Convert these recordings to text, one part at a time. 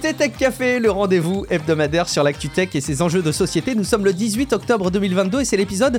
écoutez Tech Café, le rendez-vous hebdomadaire sur l'actu tech et ses enjeux de société. Nous sommes le 18 octobre 2022 et c'est l'épisode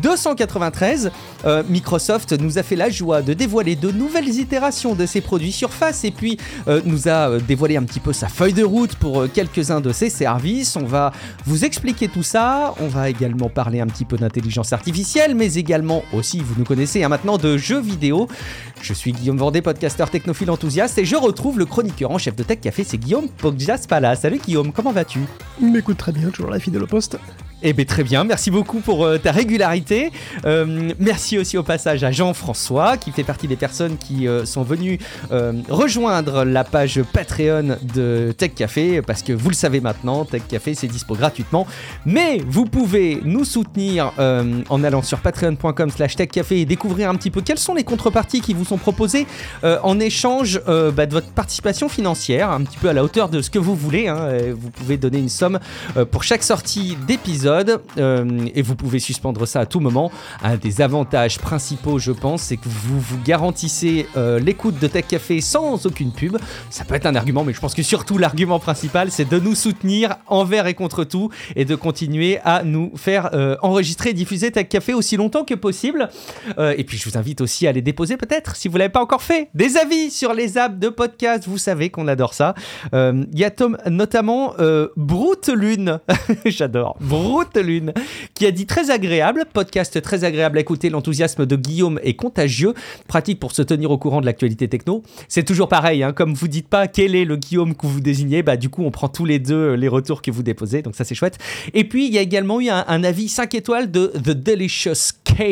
293. Microsoft nous a fait la joie de dévoiler de nouvelles itérations de ses produits Surface et puis nous a dévoilé un petit peu sa feuille de route pour quelques-uns de ses services. On va vous expliquer tout ça. On va également parler un petit peu d'intelligence artificielle, mais également aussi, vous nous connaissez maintenant, de jeux vidéo. Je suis Guillaume Vendée, podcasteur technophile enthousiaste et je retrouve le chroniqueur en chef de Tech Café, c'est Guillaume Poggiaspala. Salut Guillaume, comment vas-tu ? M'écoute très bien, toujours la fidèle au poste. Eh bien très bien, merci beaucoup pour ta régularité. Merci aussi au passage à Jean-François qui fait partie des personnes qui sont venues rejoindre la page Patreon de Tech Café parce que vous le savez maintenant, Tech Café c'est dispo gratuitement. Mais vous pouvez nous soutenir en allant sur patreon.com/techcafé et découvrir un petit peu quelles sont les contreparties qui vous sont proposées en échange de votre participation financière, un petit peu à la hauteur de ce que vous voulez. Vous pouvez donner une somme pour chaque sortie d'épisode. Et vous pouvez suspendre ça à tout moment. Un des avantages principaux, je pense, c'est que vous vous garantissez l'écoute de Tech Café sans aucune pub. Ça peut être un argument, mais je pense que surtout l'argument principal, c'est de nous soutenir envers et contre tout et de continuer à nous faire enregistrer et diffuser Tech Café aussi longtemps que possible. Et puis je vous invite aussi à les déposer peut-être, si vous ne l'avez pas encore fait, des avis sur les apps de podcast. Vous savez qu'on adore ça. Il y a notamment Broutelune, j'adore, Broutelune, qui a dit très agréable, podcast très agréable à écouter, l'enthousiasme de Guillaume est contagieux, pratique pour se tenir au courant de l'actualité techno. C'est toujours pareil, comme vous dites pas quel est le Guillaume que vous désignez, du coup on prend tous les deux les retours que vous déposez, donc ça c'est chouette. Et puis il y a également eu un avis 5 étoiles de The Delicious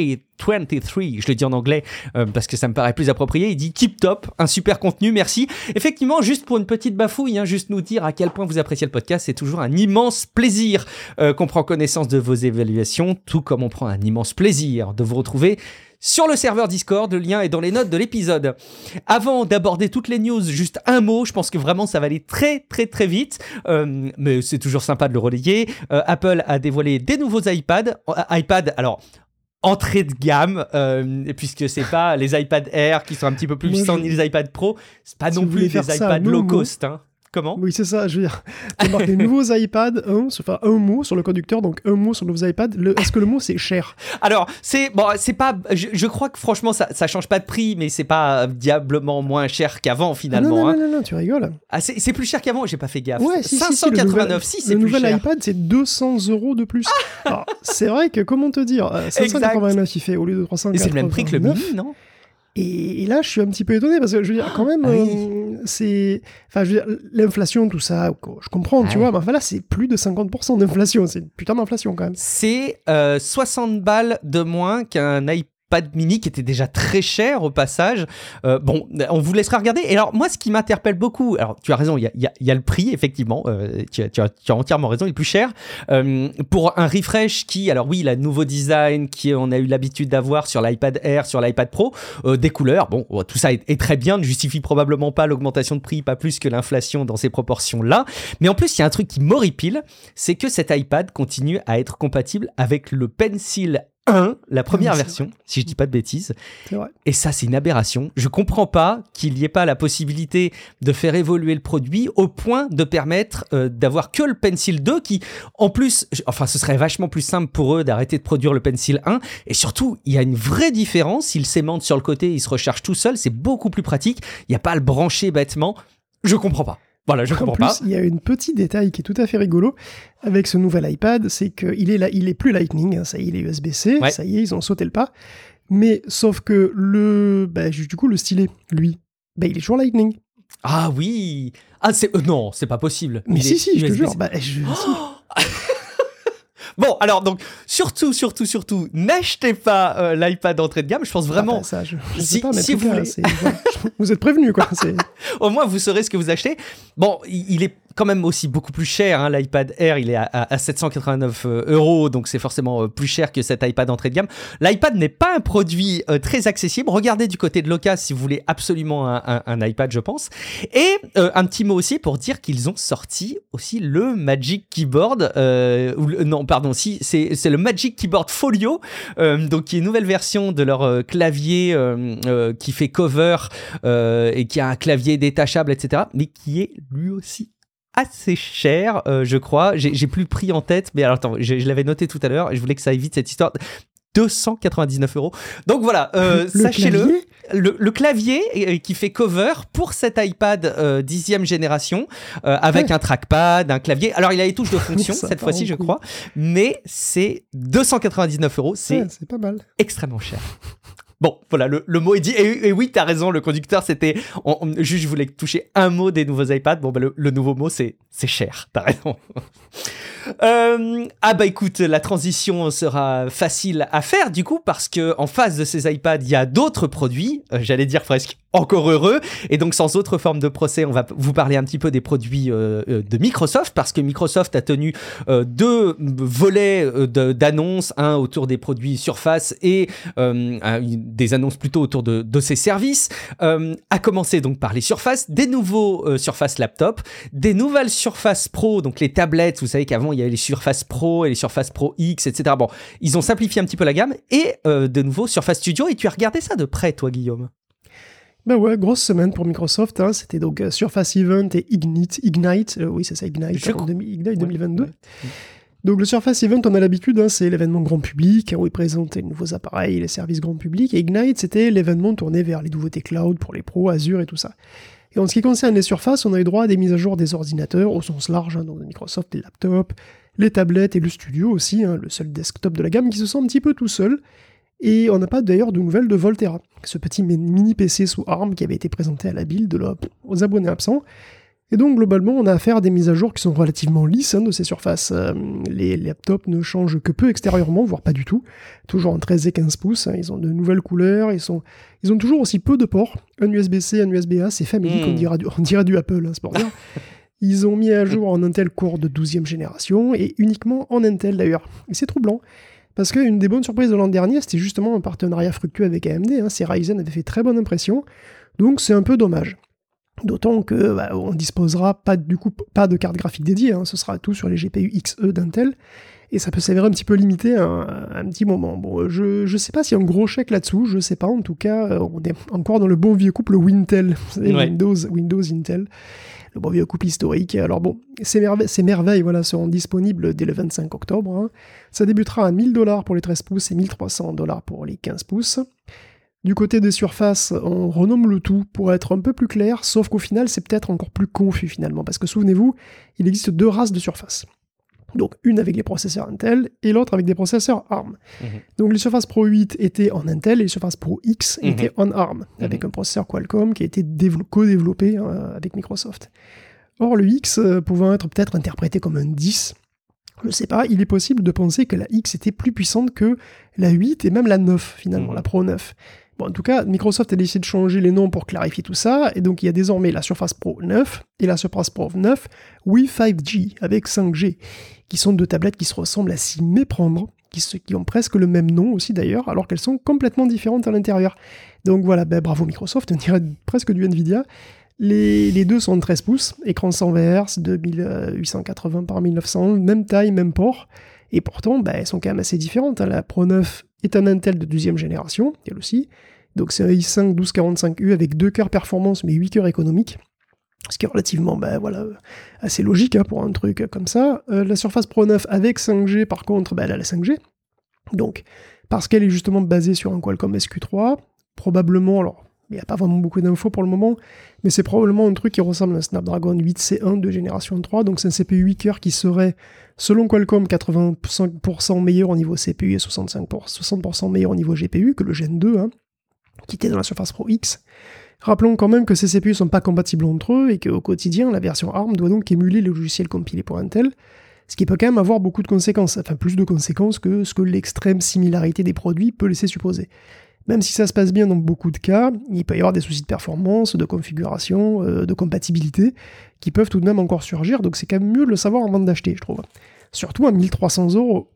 K23, je le dis en anglais parce que ça me paraît plus approprié. Il dit tip top, un super contenu, merci. Effectivement, juste pour une petite bafouille, juste nous dire à quel point vous appréciez le podcast, c'est toujours un immense plaisir qu'on prend connaissance de vos évaluations, tout comme on prend un immense plaisir de vous retrouver sur le serveur Discord. Le lien est dans les notes de l'épisode. Avant d'aborder toutes les news, juste un mot, je pense que vraiment ça va aller très très très vite, mais c'est toujours sympa de le relayer. Apple a dévoilé des nouveaux iPad, alors entrée de gamme, puisque c'est pas les iPad Air qui sont un petit peu plus puissants ni les iPad Pro, c'est pas non plus des iPads low cost. Comment ? Oui, c'est ça, je veux dire. Tu marques les nouveaux iPads, un mot sur le conducteur, donc un mot sur les nouveaux iPads. Est-ce que le mot c'est cher ? Alors, c'est pas. Je crois que franchement, ça change pas de prix, mais c'est pas diablement moins cher qu'avant finalement. Non, tu rigoles. Ah, c'est plus cher qu'avant, j'ai pas fait gaffe. Ouais, 589, c'est plus cher. Le nouvel iPad, c'est 200 € de plus. Alors, c'est vrai que, comment te dire, 589 il fait au lieu de 389. Et c'est le même prix que le mini, non ? Et là, je suis un petit peu étonné parce que je veux dire, quand même, l'inflation, tout ça, je comprends, tu vois, mais enfin là, c'est plus de 50% d'inflation. C'est une putain d'inflation quand même. C'est 60 balles de moins qu'un iPad mini qui était déjà très cher au passage. On vous laissera regarder. Et alors moi, ce qui m'interpelle beaucoup, alors tu as raison, il y a le prix effectivement, tu as entièrement raison, il est plus cher pour un refresh qui, alors oui, le nouveau design qu'on a eu l'habitude d'avoir sur l'iPad Air, sur l'iPad Pro, des couleurs, tout ça est très bien, ne justifie probablement pas l'augmentation de prix, pas plus que l'inflation dans ces proportions là, mais en plus il y a un truc qui m'horripile, c'est que cet iPad continue à être compatible avec le Pencil 1, la première version, si je dis pas de bêtises. C'est vrai. Et ça, c'est une aberration. Je comprends pas qu'il n'y ait pas la possibilité de faire évoluer le produit au point de permettre d'avoir que le Pencil 2 qui, en plus, ce serait vachement plus simple pour eux d'arrêter de produire le Pencil 1. Et surtout, il y a une vraie différence. Il s'aimante sur le côté, il se recharge tout seul. C'est beaucoup plus pratique. Il n'y a pas à le brancher bêtement. Je comprends pas. Voilà, je comprends pas. En plus, il y a un petit détail qui est tout à fait rigolo avec ce nouvel iPad, c'est qu'il est plus Lightning, ça y est, il est USB-C, ça y est, ils ont sauté le pas. Mais sauf que le stylet, lui, il est toujours Lightning. Ah oui. Ah non, c'est pas possible. Mais si, je te jure. Bon, alors donc surtout, n'achetez pas l'iPad d'entrée de gamme. Je pense vraiment. Je sais pas, mais si vous voulez, vous êtes prévenus quoi. Au moins vous saurez ce que vous achetez. Bon, il est quand même aussi beaucoup plus cher. L'iPad Air, il est à 789 €, donc c'est forcément plus cher que cet iPad d'entrée de gamme. L'iPad n'est pas un produit très accessible. Regardez du côté de l'occasion si vous voulez absolument un iPad, je pense. Et un petit mot aussi pour dire qu'ils ont sorti aussi le Magic Keyboard. C'est le Magic Keyboard Folio, donc qui est une nouvelle version de leur clavier qui fait cover et qui a un clavier détachable, etc., mais qui est lui aussi assez cher, je crois. J'ai plus le prix en tête, mais alors attends, je l'avais noté tout à l'heure et je voulais que ça aille vite cette histoire. 299 €. Donc voilà, sachez-le. Le clavier qui fait cover pour cet iPad 10e génération avec un trackpad, un clavier. Alors il a les touches de fonction cette fois-ci, je crois, mais c'est 299 €. C'est pas mal. Extrêmement cher. Bon, voilà, le mot est dit. Et oui, t'as raison, le conducteur, c'était... Juste, je voulais toucher un mot des nouveaux iPads. Bon, bah, le nouveau mot, c'est cher. T'as raison. Écoute, la transition sera facile à faire, du coup, parce qu'en face de ces iPads, il y a d'autres produits. J'allais dire presque encore heureux. Et donc, sans autre forme de procès, on va vous parler un petit peu des produits de Microsoft, parce que Microsoft a tenu 2 volets d'annonces, un autour des produits Surface et des annonces plutôt autour de ses services. À commencer donc par les Surface, des nouveaux Surface Laptop, des nouvelles Surface Pro, donc les tablettes. Vous savez qu'avant il y avait les Surface Pro et les Surface Pro X, etc. Bon, ils ont simplifié un petit peu la gamme et de nouveau Surface Studio. Et tu as regardé ça de près, toi, Guillaume? Ben ouais, grosse semaine pour Microsoft, hein. C'était donc Surface Event et Ignite, oui c'est ça, Ignite 2022. Ouais. Donc le Surface Event, on a l'habitude, hein, c'est l'événement grand public, où ils présentent les nouveaux appareils, les services grand public, et Ignite, c'était l'événement tourné vers les nouveautés cloud pour les pros, Azure et tout ça. Et en ce qui concerne les Surface, on a eu droit à des mises à jour des ordinateurs, au sens large, hein, donc de Microsoft, les laptops, les tablettes et le studio aussi, hein, le seul desktop de la gamme qui se sent un petit peu tout seul. Et on n'a pas d'ailleurs de nouvelles de Volterra, ce petit mini PC sous ARM qui avait été présenté à la build aux abonnés absents. Et donc globalement, on a affaire à des mises à jour qui sont relativement lisses, hein, de ces surfaces. Les laptops ne changent que peu extérieurement, voire pas du tout. Toujours en 13 et 15 pouces, hein, ils ont de nouvelles couleurs, ils ont toujours aussi peu de ports. Un USB-C, un USB-A, c'est famélique, on dirait du Apple, hein, c'est pour dire. Ils ont mis à jour en Intel Core de 12e génération, et uniquement en Intel d'ailleurs. Et c'est troublant. Parce qu'une des bonnes surprises de l'an dernier, c'était justement un partenariat fructueux avec AMD. Hein, ces Ryzen avaient fait très bonne impression, donc c'est un peu dommage. D'autant que on disposera pas de carte graphique dédiée, hein, ce sera tout sur les GPU XE d'Intel, et ça peut s'avérer un petit peu limité à un petit moment. Bon, je sais pas s'il y a un gros chèque là-dessous, je sais pas, en tout cas, on est encore dans le bon vieux couple Wintel, vous savez, ouais. Windows, Intel, le bon vieux couple historique. Alors bon, ces merveilles voilà, seront disponibles dès le 25 octobre. Hein. Ça débutera à 1 000 $ pour les 13 pouces et 1 300 $ pour les 15 pouces. Du côté des surfaces, on renomme le tout pour être un peu plus clair, sauf qu'au final, c'est peut-être encore plus confus finalement, parce que souvenez-vous, il existe 2 races de surfaces. Donc une avec les processeurs Intel et l'autre avec des processeurs ARM. Donc les Surface Pro 8 étaient en Intel et les Surface Pro X étaient en ARM, avec un processeur Qualcomm qui a été co-développé avec Microsoft. Or le X pouvant être peut-être interprété comme un 10, je ne sais pas, il est possible de penser que la X était plus puissante que la 8 et même la 9 finalement, la Pro 9. Bon, en tout cas, Microsoft a décidé de changer les noms pour clarifier tout ça, et donc il y a désormais la Surface Pro 9 et la Surface Pro 9 with 5G, avec 5G, qui sont 2 tablettes qui se ressemblent à s'y méprendre, qui ont presque le même nom aussi d'ailleurs, alors qu'elles sont complètement différentes à l'intérieur. Donc voilà, bravo Microsoft, on dirait presque du Nvidia. Les deux sont de 13 pouces, écran 100 Hz, 2880 par 1900, même taille, même port, et pourtant, elles sont quand même assez différentes. Hein. La Pro 9 est un Intel de 12e génération, elle aussi, donc c'est un i5 1245U avec 2 cœurs performance mais 8 cœurs économiques, ce qui est relativement assez logique, hein, pour un truc comme ça. La Surface Pro 9 avec 5G, par contre, elle a la 5G, donc parce qu'elle est justement basée sur un Qualcomm SQ3, probablement, alors il n'y a pas vraiment beaucoup d'infos pour le moment, mais c'est probablement un truc qui ressemble à un Snapdragon 8C1 de génération 3, donc c'est un CPU 8 cœurs qui serait, selon Qualcomm, 85% meilleur au niveau CPU et 60% meilleur au niveau GPU que le Gen 2, hein, qui était dans la Surface Pro X. Rappelons quand même que ces CPU ne sont pas compatibles entre eux et qu'au quotidien, la version ARM doit donc émuler les logiciels compilés pour Intel, ce qui peut quand même avoir beaucoup de conséquences, enfin plus de conséquences que ce que l'extrême similarité des produits peut laisser supposer. Même si ça se passe bien dans beaucoup de cas, il peut y avoir des soucis de performance, de configuration, de compatibilité, qui peuvent tout de même encore surgir, donc c'est quand même mieux de le savoir avant d'acheter, je trouve. Surtout à 1300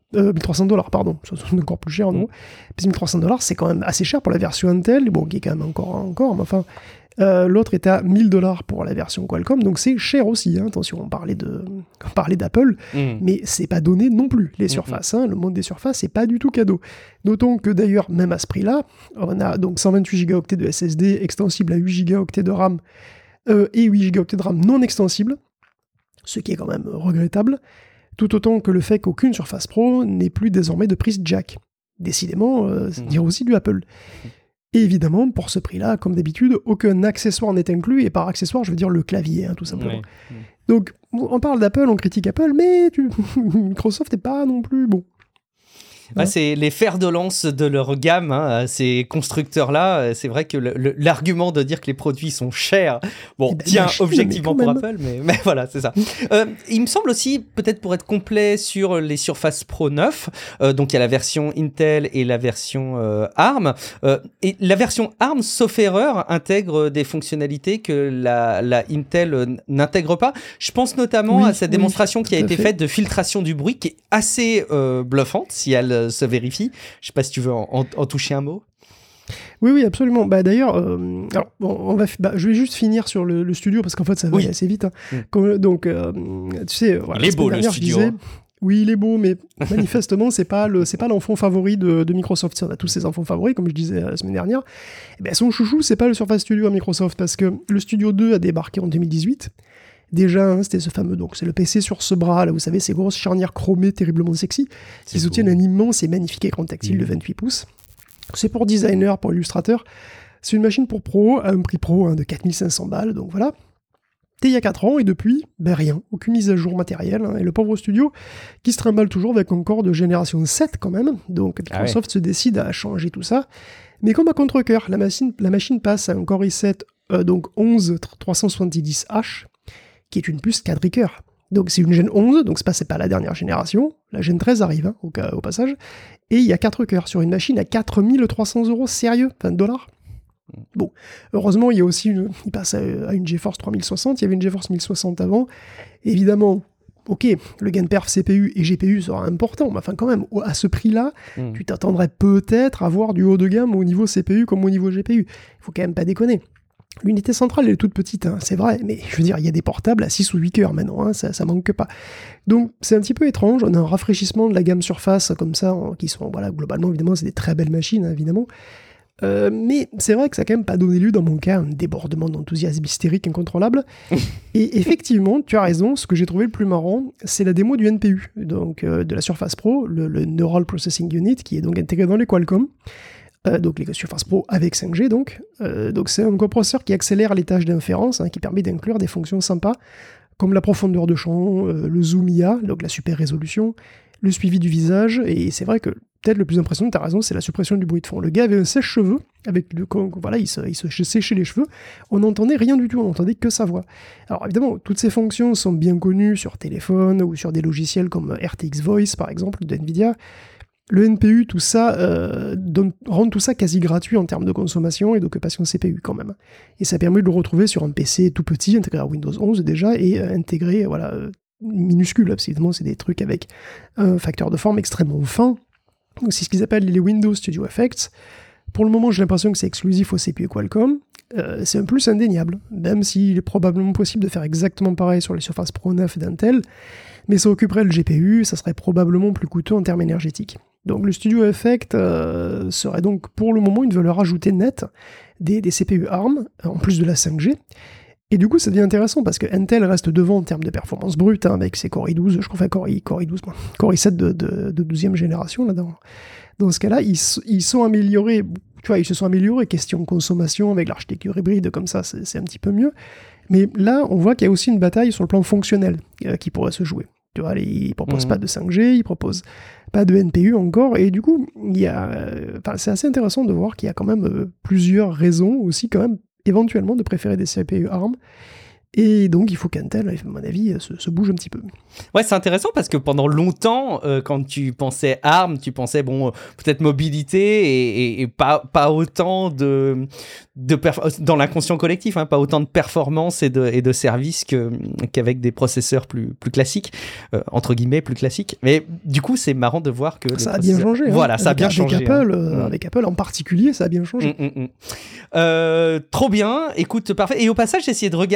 $, pardon, c'est encore plus cher en euros. Puis 1300 $, c'est quand même assez cher pour la version Intel, bon, qui est quand même encore, mais enfin, l'autre est à 1 000 $ pour la version Qualcomm, donc c'est cher aussi, hein. Attention, on parlait d'Apple, mais c'est pas donné non plus, les surfaces, hein. Le monde des surfaces, c'est pas du tout cadeau. D'autant que d'ailleurs, même à ce prix-là, on a donc 128 Go de SSD extensible à 8 Go de RAM, et 8 Go de RAM non extensible, ce qui est quand même regrettable, tout autant que le fait qu'aucune Surface Pro n'ait plus désormais de prise jack. Décidément, c'est dire aussi du Apple. Et évidemment, pour ce prix-là, comme d'habitude, aucun accessoire n'est inclus, et par accessoire, je veux dire le clavier, tout simplement. Donc, on parle d'Apple, on critique Apple, mais Microsoft n'est pas non plus bon. Ouais, c'est les fers de lance de leur gamme, ces constructeurs-là. C'est vrai que l'argument de dire que les produits sont chers, tient objectivement pour Apple, mais voilà, c'est ça. Il me semble aussi, peut-être pour être complet sur les Surface Pro 9, donc il y a la version Intel et la version ARM. Et la version ARM, sauf erreur, intègre des fonctionnalités que la Intel n'intègre pas. Je pense notamment à cette démonstration qui a été faite de filtration du bruit, qui est assez bluffante, si elle se vérifie. Je sais pas si tu veux en toucher un mot. Oui, absolument. D'ailleurs, je vais juste finir sur le studio, parce qu'en fait, ça va aller assez vite. Donc, tu sais, voilà, il est beau, le studio. Oui, il est beau, mais manifestement, c'est pas l'enfant favori de Microsoft. Si on a tous ses enfants favoris, comme je disais la semaine dernière. Son chouchou, c'est pas le Surface Studio à Microsoft, parce que le Studio 2 a débarqué en 2018. Déjà, c'était ce fameux, donc c'est le PC sur ce bras, là, vous savez, ces grosses charnières chromées terriblement sexy, qui soutiennent un immense et magnifique écran tactile de 28 pouces. C'est pour designer, pour illustrateur. C'est une machine pour pro, à un prix pro de 4500 balles, donc voilà. C'était il y a 4 ans, et depuis, rien, aucune mise à jour matérielle, et le pauvre studio, qui se trimballe toujours avec encore de génération 7 quand même, donc Microsoft se décide à changer tout ça, mais comme à contre-cœur, la machine passe à un Core i7, donc 11370H, qui est une puce quadricœur. Donc c'est une Gen 11, donc c'est pas la dernière génération, la Gen 13 arrive au passage, et il y a 4 cœurs sur une machine à 4300 €, sérieux, $20. Bon, heureusement, il y a aussi il passe à une GeForce 3060, il y avait une GeForce 1060 avant, évidemment, ok, le gain de perf CPU et GPU sera important, mais enfin quand même, à ce prix-là, tu t'attendrais peut-être à voir du haut de gamme au niveau CPU comme au niveau GPU, il faut quand même pas déconner. L'unité centrale, elle est toute petite, c'est vrai, mais je veux dire, il y a des portables à 6 ou 8 cœurs maintenant, ça manque pas. Donc, c'est un petit peu étrange, on a un rafraîchissement de la gamme Surface, comme ça, qui sont, globalement, évidemment, c'est des très belles machines, évidemment. Mais c'est vrai que ça n'a quand même pas donné lieu, dans mon cas, à un débordement d'enthousiasme hystérique incontrôlable. Et effectivement, tu as raison, ce que j'ai trouvé le plus marrant, c'est la démo du NPU, donc de la Surface Pro, le Neural Processing Unit, qui est donc intégré dans les Qualcomm. Donc les Surface Pro avec 5G donc c'est un coprocesseur qui accélère les tâches d'inférence, qui permet d'inclure des fonctions sympas comme la profondeur de champ, le zoom IA, donc la super résolution, le suivi du visage, et c'est vrai que peut-être le plus impressionnant, t'as raison, c'est la suppression du bruit de fond. Le gars avait un sèche-cheveux, il se séchait les cheveux, on n'entendait rien du tout, on n'entendait que sa voix. Alors évidemment, toutes ces fonctions sont bien connues sur téléphone ou sur des logiciels comme RTX Voice par exemple de Nvidia. Le NPU, tout ça, rend tout ça quasi gratuit en termes de consommation et d'occupation CPU quand même. Et ça permet de le retrouver sur un PC tout petit, intégré à Windows 11 déjà, et intégré, minuscule, évidemment, c'est des trucs avec un facteur de forme extrêmement fin. Donc c'est ce qu'ils appellent les Windows Studio Effects. Pour le moment, j'ai l'impression que c'est exclusif au CPU Qualcomm. C'est un plus indéniable, même s'il est probablement possible de faire exactement pareil sur les Surface Pro 9 d'Intel, mais ça occuperait le GPU, ça serait probablement plus coûteux en termes énergétiques. Donc le Studio Effect serait donc pour le moment une valeur ajoutée nette des CPU ARM, en plus de la 5G. Et du coup, ça devient intéressant parce que Intel reste devant en termes de performance brute, avec ses Core i12, Core i7 de 12e génération, là, dans ce cas-là, ils sont améliorés, ils se sont améliorés question consommation avec l'architecture hybride, comme ça, c'est un petit peu mieux. Mais là, on voit qu'il y a aussi une bataille sur le plan fonctionnel qui pourrait se jouer. Tu vois, ils proposent pas de 5G, ils proposent pas de NPU encore, et du coup, c'est assez intéressant de voir qu'il y a quand même plusieurs raisons aussi quand même éventuellement de préférer des CPU ARM. Et donc, il faut qu'Intel, à mon avis, se bouge un petit peu. Ouais, c'est intéressant parce que pendant longtemps, quand tu pensais ARM, tu pensais, peut-être mobilité et pas autant dans l'inconscient collectif, pas autant de performance et de services qu'avec des processeurs plus classiques, entre guillemets, plus classiques. Mais du coup, c'est marrant de voir que... Ça a bien changé. Voilà, ça a bien changé. Avec Apple en particulier, ça a bien changé. Trop bien. Écoute, parfait. Et au passage, j'ai essayé de regarder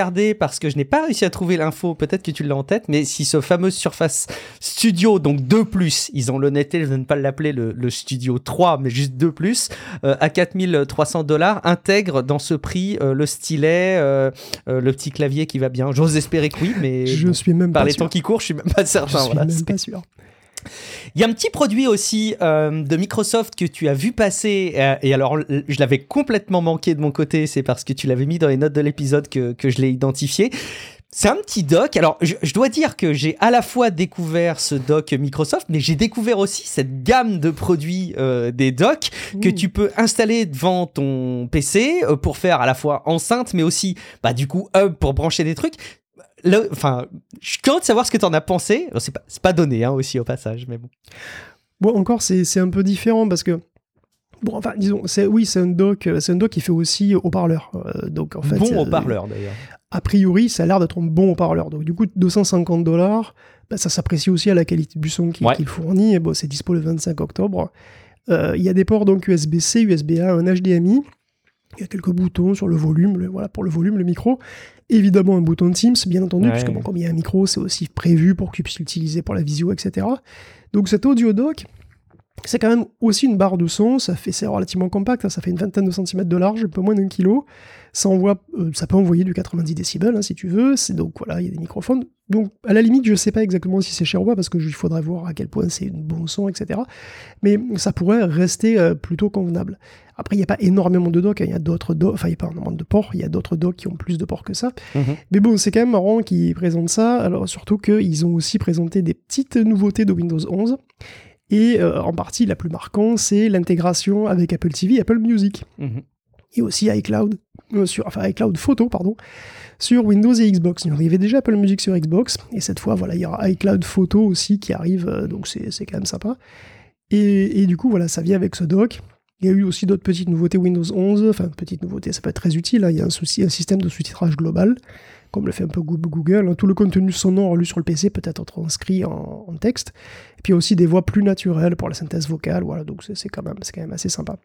parce que je n'ai pas réussi à trouver l'info, peut-être que tu l'as en tête, mais si ce fameux Surface Studio, donc 2+, ils ont l'honnêteté de ne pas l'appeler le Studio 3, mais juste 2+, à $4,300, intègre dans ce prix le stylet, le petit clavier qui va bien. J'ose espérer que oui, mais je suis même par pas les sûr. temps qui courent, je suis même pas certain. Je suis même pas sûr. Il y a un petit produit aussi de Microsoft que tu as vu passer, et alors je l'avais complètement manqué de mon côté, c'est parce que tu l'avais mis dans les notes de l'épisode que je l'ai identifié. C'est un petit dock. Alors, je dois dire que j'ai à la fois découvert ce dock Microsoft, mais j'ai découvert aussi cette gamme de produits des docks que tu peux installer devant ton PC pour faire à la fois enceinte, mais aussi, du coup, hub pour brancher des trucs. Enfin, je suis curieux de savoir ce que tu en as pensé. Alors, c'est pas donné aussi au passage, mais bon. Bon, encore, c'est un peu différent parce que bon, enfin, disons, c'est un dock qui fait aussi haut-parleur. Donc, en fait, bon haut-parleur, d'ailleurs. A priori, ça a l'air d'être un bon haut-parleur. Donc, du coup, $250, ça s'apprécie aussi à la qualité du son qu'il fournit. Et bon, c'est dispo le 25 octobre. Il y a des ports donc USB-C, USB-A, un HDMI. Il y a quelques boutons sur le volume, voilà, pour le volume, le micro. Évidemment, un bouton Teams, bien entendu, puisque bon, comme il y a un micro, c'est aussi prévu pour que tu puisses l'utiliser pour la visio, etc. Donc, cet audio dock, c'est quand même aussi une barre de son, c'est relativement compact, ça fait une vingtaine de centimètres de large, un peu moins d'1 kilo. Ça peut envoyer du 90 décibels si tu veux, donc voilà, il y a des microphones. Donc à la limite, je sais pas exactement si c'est cher ou pas, parce qu'il faudrait voir à quel point c'est un bon son, etc. Mais ça pourrait rester plutôt convenable. Après, il n'y a pas énormément de docks, il y a d'autres docks, enfin il n'y a pas énormément de ports, il y a d'autres docks qui ont plus de ports que ça. Mais bon, c'est quand même marrant qu'ils présentent ça, alors surtout qu'ils ont aussi présenté des petites nouveautés de Windows 11. Et en partie, la plus marquante, c'est l'intégration avec Apple TV, Apple Music. Et aussi iCloud Photo, sur Windows et Xbox. Il y avait déjà Apple Music sur Xbox, et cette fois, voilà, il y aura iCloud Photo aussi qui arrive, donc c'est quand même sympa. Et du coup, voilà, ça vient avec ce dock. Il y a eu aussi d'autres petites nouveautés Windows 11, enfin, petites nouveautés, ça peut être très utile, il y a un système de sous-titrage global, comme le fait un peu Google. Tout le contenu sonore lu sur le PC peut être transcrit en texte. Et puis il y a aussi des voix plus naturelles pour la synthèse vocale, voilà, donc c'est quand même assez sympa.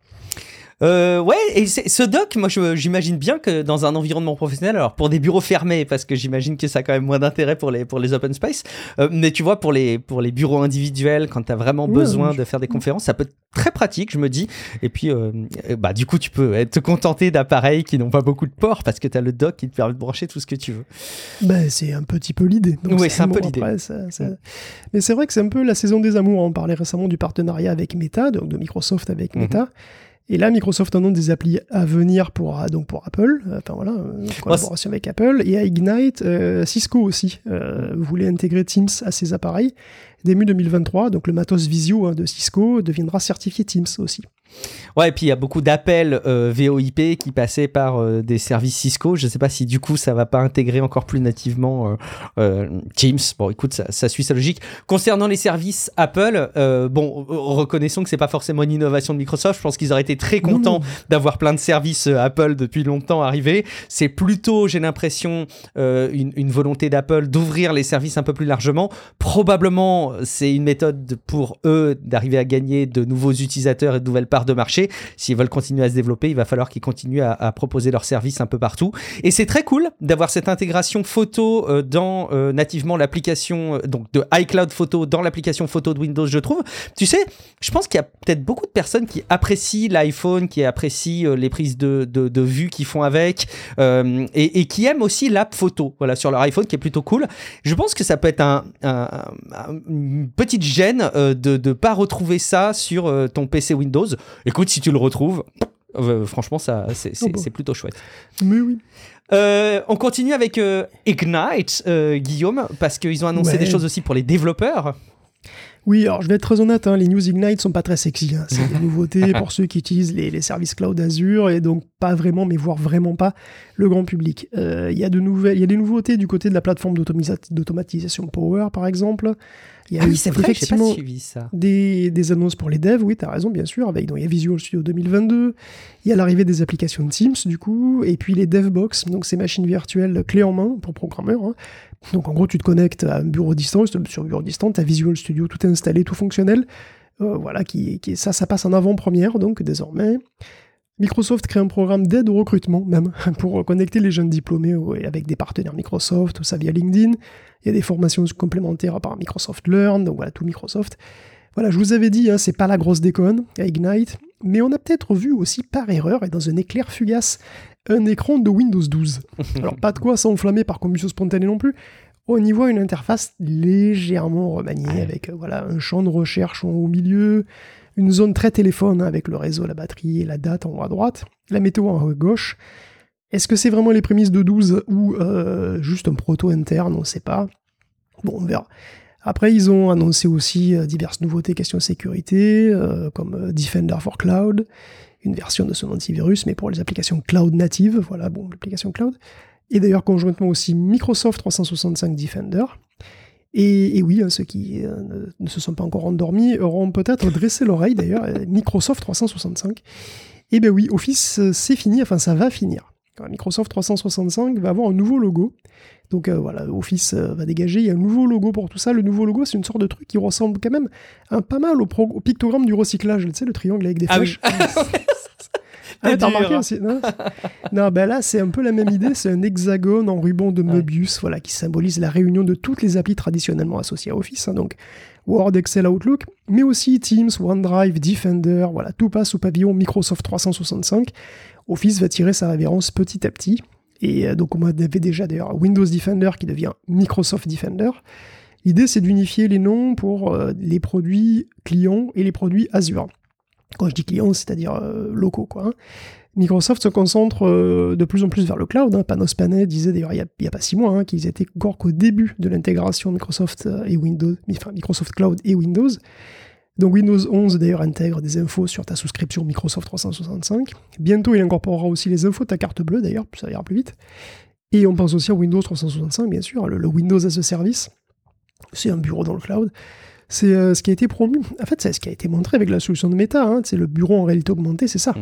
Et ce dock, moi j'imagine bien que dans un environnement professionnel, alors pour des bureaux fermés, parce que j'imagine que ça a quand même moins d'intérêt pour les open space, mais tu vois, pour les bureaux individuels, quand tu as vraiment besoin de faire des conférences, ça peut être très pratique, je me dis. Et puis, du coup, tu peux te contenter d'appareils qui n'ont pas beaucoup de ports, parce que tu as le dock qui te permet de brancher tout ce que tu veux. C'est un petit peu l'idée. Oui, c'est un peu l'idée. Mais c'est vrai que c'est un peu la saison des amours. On parlait récemment du partenariat avec Meta, donc de Microsoft avec Meta. Et là, Microsoft annonce des applis à venir pour Apple, collaboration avec Apple, et à Ignite, Cisco aussi voulait intégrer Teams à ses appareils. Début 2023, donc le matos visio de Cisco deviendra certifié Teams aussi. Ouais, et puis il y a beaucoup d'appels VoIP qui passaient par des services Cisco. Je ne sais pas si du coup ça va pas intégrer encore plus nativement Teams. Bon, écoute, ça suit sa logique. Concernant les services Apple, reconnaissons que c'est pas forcément une innovation de Microsoft. Je pense qu'ils auraient été très contents d'avoir plein de services Apple depuis longtemps arrivés. C'est plutôt, j'ai l'impression, une volonté d'Apple d'ouvrir les services un peu plus largement. Probablement, c'est une méthode pour eux d'arriver à gagner de nouveaux utilisateurs et de nouvelles parts de marché. S'ils veulent continuer à se développer, il va falloir qu'ils continuent à proposer leurs services un peu partout. Et c'est très cool d'avoir cette intégration photo dans nativement l'application donc de iCloud Photo dans l'application photo de Windows, je trouve. Tu sais, je pense qu'il y a peut-être beaucoup de personnes qui apprécient l'iPhone, qui apprécient les prises de vue qu'ils font avec et qui aiment aussi l'app photo, voilà, sur leur iPhone, qui est plutôt cool. Je pense que ça peut être une petite gêne de pas retrouver ça sur ton PC Windows. Écoute, si tu le retrouves, franchement, c'est plutôt chouette. Mais oui. On continue avec Ignite, Guillaume, parce qu'ils ont annoncé des choses aussi pour les développeurs. Oui, alors je vais être très honnête, les news Ignite sont pas très sexy. C'est des nouveautés pour ceux qui utilisent les services cloud Azure et donc pas vraiment, mais voire vraiment pas le grand public. Il y a des nouveautés du côté de la plateforme d'automatisation Power, par exemple. C'est vrai, j'ai pas suivi ça. Des annonces pour les devs, oui, t'as raison, bien sûr. Il y a Visual Studio 2022, il y a l'arrivée des applications de Teams, du coup, et puis les DevBox, donc ces machines virtuelles clés en main pour programmeurs. Donc en gros, tu te connectes à un bureau distant, sur bureau distant, t'as Visual Studio tout installé, tout fonctionnel. Ça passe en avant-première, donc désormais. Microsoft crée un programme d'aide au recrutement, même, pour connecter les jeunes diplômés avec des partenaires Microsoft, tout ça via LinkedIn. Il y a des formations complémentaires par Microsoft Learn, donc voilà, tout Microsoft. Voilà, je vous avais dit, c'est pas la grosse déconne à Ignite, mais on a peut-être vu aussi par erreur, et dans un éclair fugace, un écran de Windows 12. Alors, pas de quoi s'enflammer par combustion spontanée non plus. On y voit une interface légèrement remaniée, avec un champ de recherche en haut au milieu, une zone très téléphone avec le réseau, la batterie et la date en haut à droite, la météo en haut à gauche. Est-ce que c'est vraiment les prémices de 12 ou juste un proto interne? On ne sait pas. Bon, on verra. Après, ils ont annoncé aussi diverses nouveautés question sécurité, comme Defender for Cloud, une version de son antivirus, mais pour les applications cloud natives, l'application cloud. Et d'ailleurs, conjointement aussi Microsoft 365 Defender. Et oui, ceux qui ne se sont pas encore endormis auront peut-être dressé l'oreille, d'ailleurs, Microsoft 365. Et ben oui, Office, c'est fini, enfin ça va finir. Microsoft 365 va avoir un nouveau logo. Donc Office va dégager, il y a un nouveau logo pour tout ça. Le nouveau logo, c'est une sorte de truc qui ressemble quand même pas mal au pictogramme du recyclage, tu sais, le triangle avec des flèches. Ah oui. T'as remarqué aussi, non, là, c'est un peu la même idée, c'est un hexagone en ruban de Möbius, qui symbolise la réunion de toutes les applis traditionnellement associées à Office, donc Word, Excel, Outlook, mais aussi Teams, OneDrive, Defender, tout passe au pavillon Microsoft 365. Office va tirer sa révérence petit à petit, et donc on avait déjà d'ailleurs Windows Defender qui devient Microsoft Defender. L'idée, c'est d'unifier les noms pour les produits clients et les produits Azure. Quand je dis clients, c'est-à-dire locaux, quoi. Microsoft se concentre de plus en plus vers le cloud. Panos Panay disait d'ailleurs il n'y a pas 6 mois qu'ils étaient encore qu'au début de l'intégration Microsoft et Windows, Microsoft Cloud et Windows. Donc Windows 11 d'ailleurs intègre des infos sur ta souscription Microsoft 365. Bientôt il incorporera aussi les infos de ta carte bleue d'ailleurs, ça ira plus vite. Et on pense aussi à Windows 365 bien sûr, le Windows as a Service. C'est un bureau dans le cloud. C'est ce qui a été promu. En fait, c'est ce qui a été montré avec la solution de Meta. C'est le bureau en réalité augmentée, c'est ça.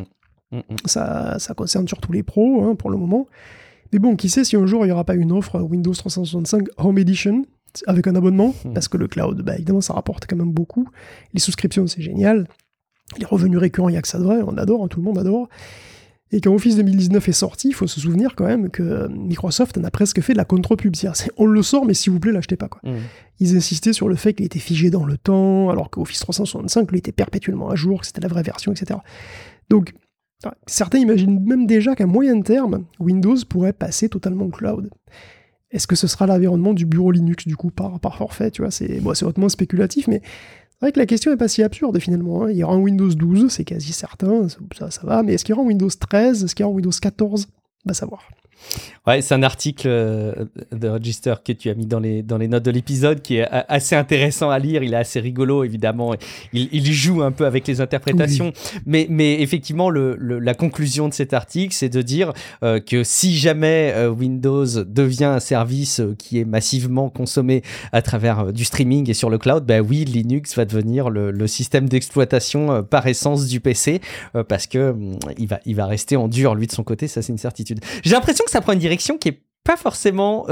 Ça concerne surtout les pros pour le moment. Mais bon, qui sait si un jour il n'y aura pas une offre Windows 365 Home Edition avec un abonnement, parce que le cloud, évidemment, ça rapporte quand même beaucoup. Les souscriptions, c'est génial. Les revenus récurrents, il n'y a que ça de vrai, on adore, tout le monde adore. Et quand Office 2019 est sorti, il faut se souvenir quand même que Microsoft en a presque fait de la contre-pub. On le sort, mais s'il vous plaît, l'achetez pas. Ils insistaient sur le fait qu'il était figé dans le temps, alors qu'Office 365, lui, était perpétuellement à jour, que c'était la vraie version, etc. Donc, certains imaginent même déjà qu'à moyen terme, Windows pourrait passer totalement au cloud. Est-ce que ce sera l'environnement du bureau Linux, du coup, par forfait, tu vois, c'est hautement spéculatif, mais c'est vrai que la question n'est pas si absurde, finalement. Il y aura un Windows 12, c'est quasi certain, ça va, mais est-ce qu'il y aura un Windows 13, est-ce qu'il y aura un Windows 14 ? Va savoir. Ouais, c'est un article de Register que tu as mis dans les notes de l'épisode qui est assez intéressant à lire. Il est assez rigolo, évidemment. Il joue un peu avec les interprétations. Oui. Mais effectivement, la conclusion de cet article, c'est de dire que si jamais Windows devient un service qui est massivement consommé à travers du streaming et sur le cloud, oui, Linux va devenir le système d'exploitation par essence du PC parce que il va rester en dur, lui, de son côté. Ça, c'est une certitude. J'ai l'impression que ça prend une direction qui est pas forcément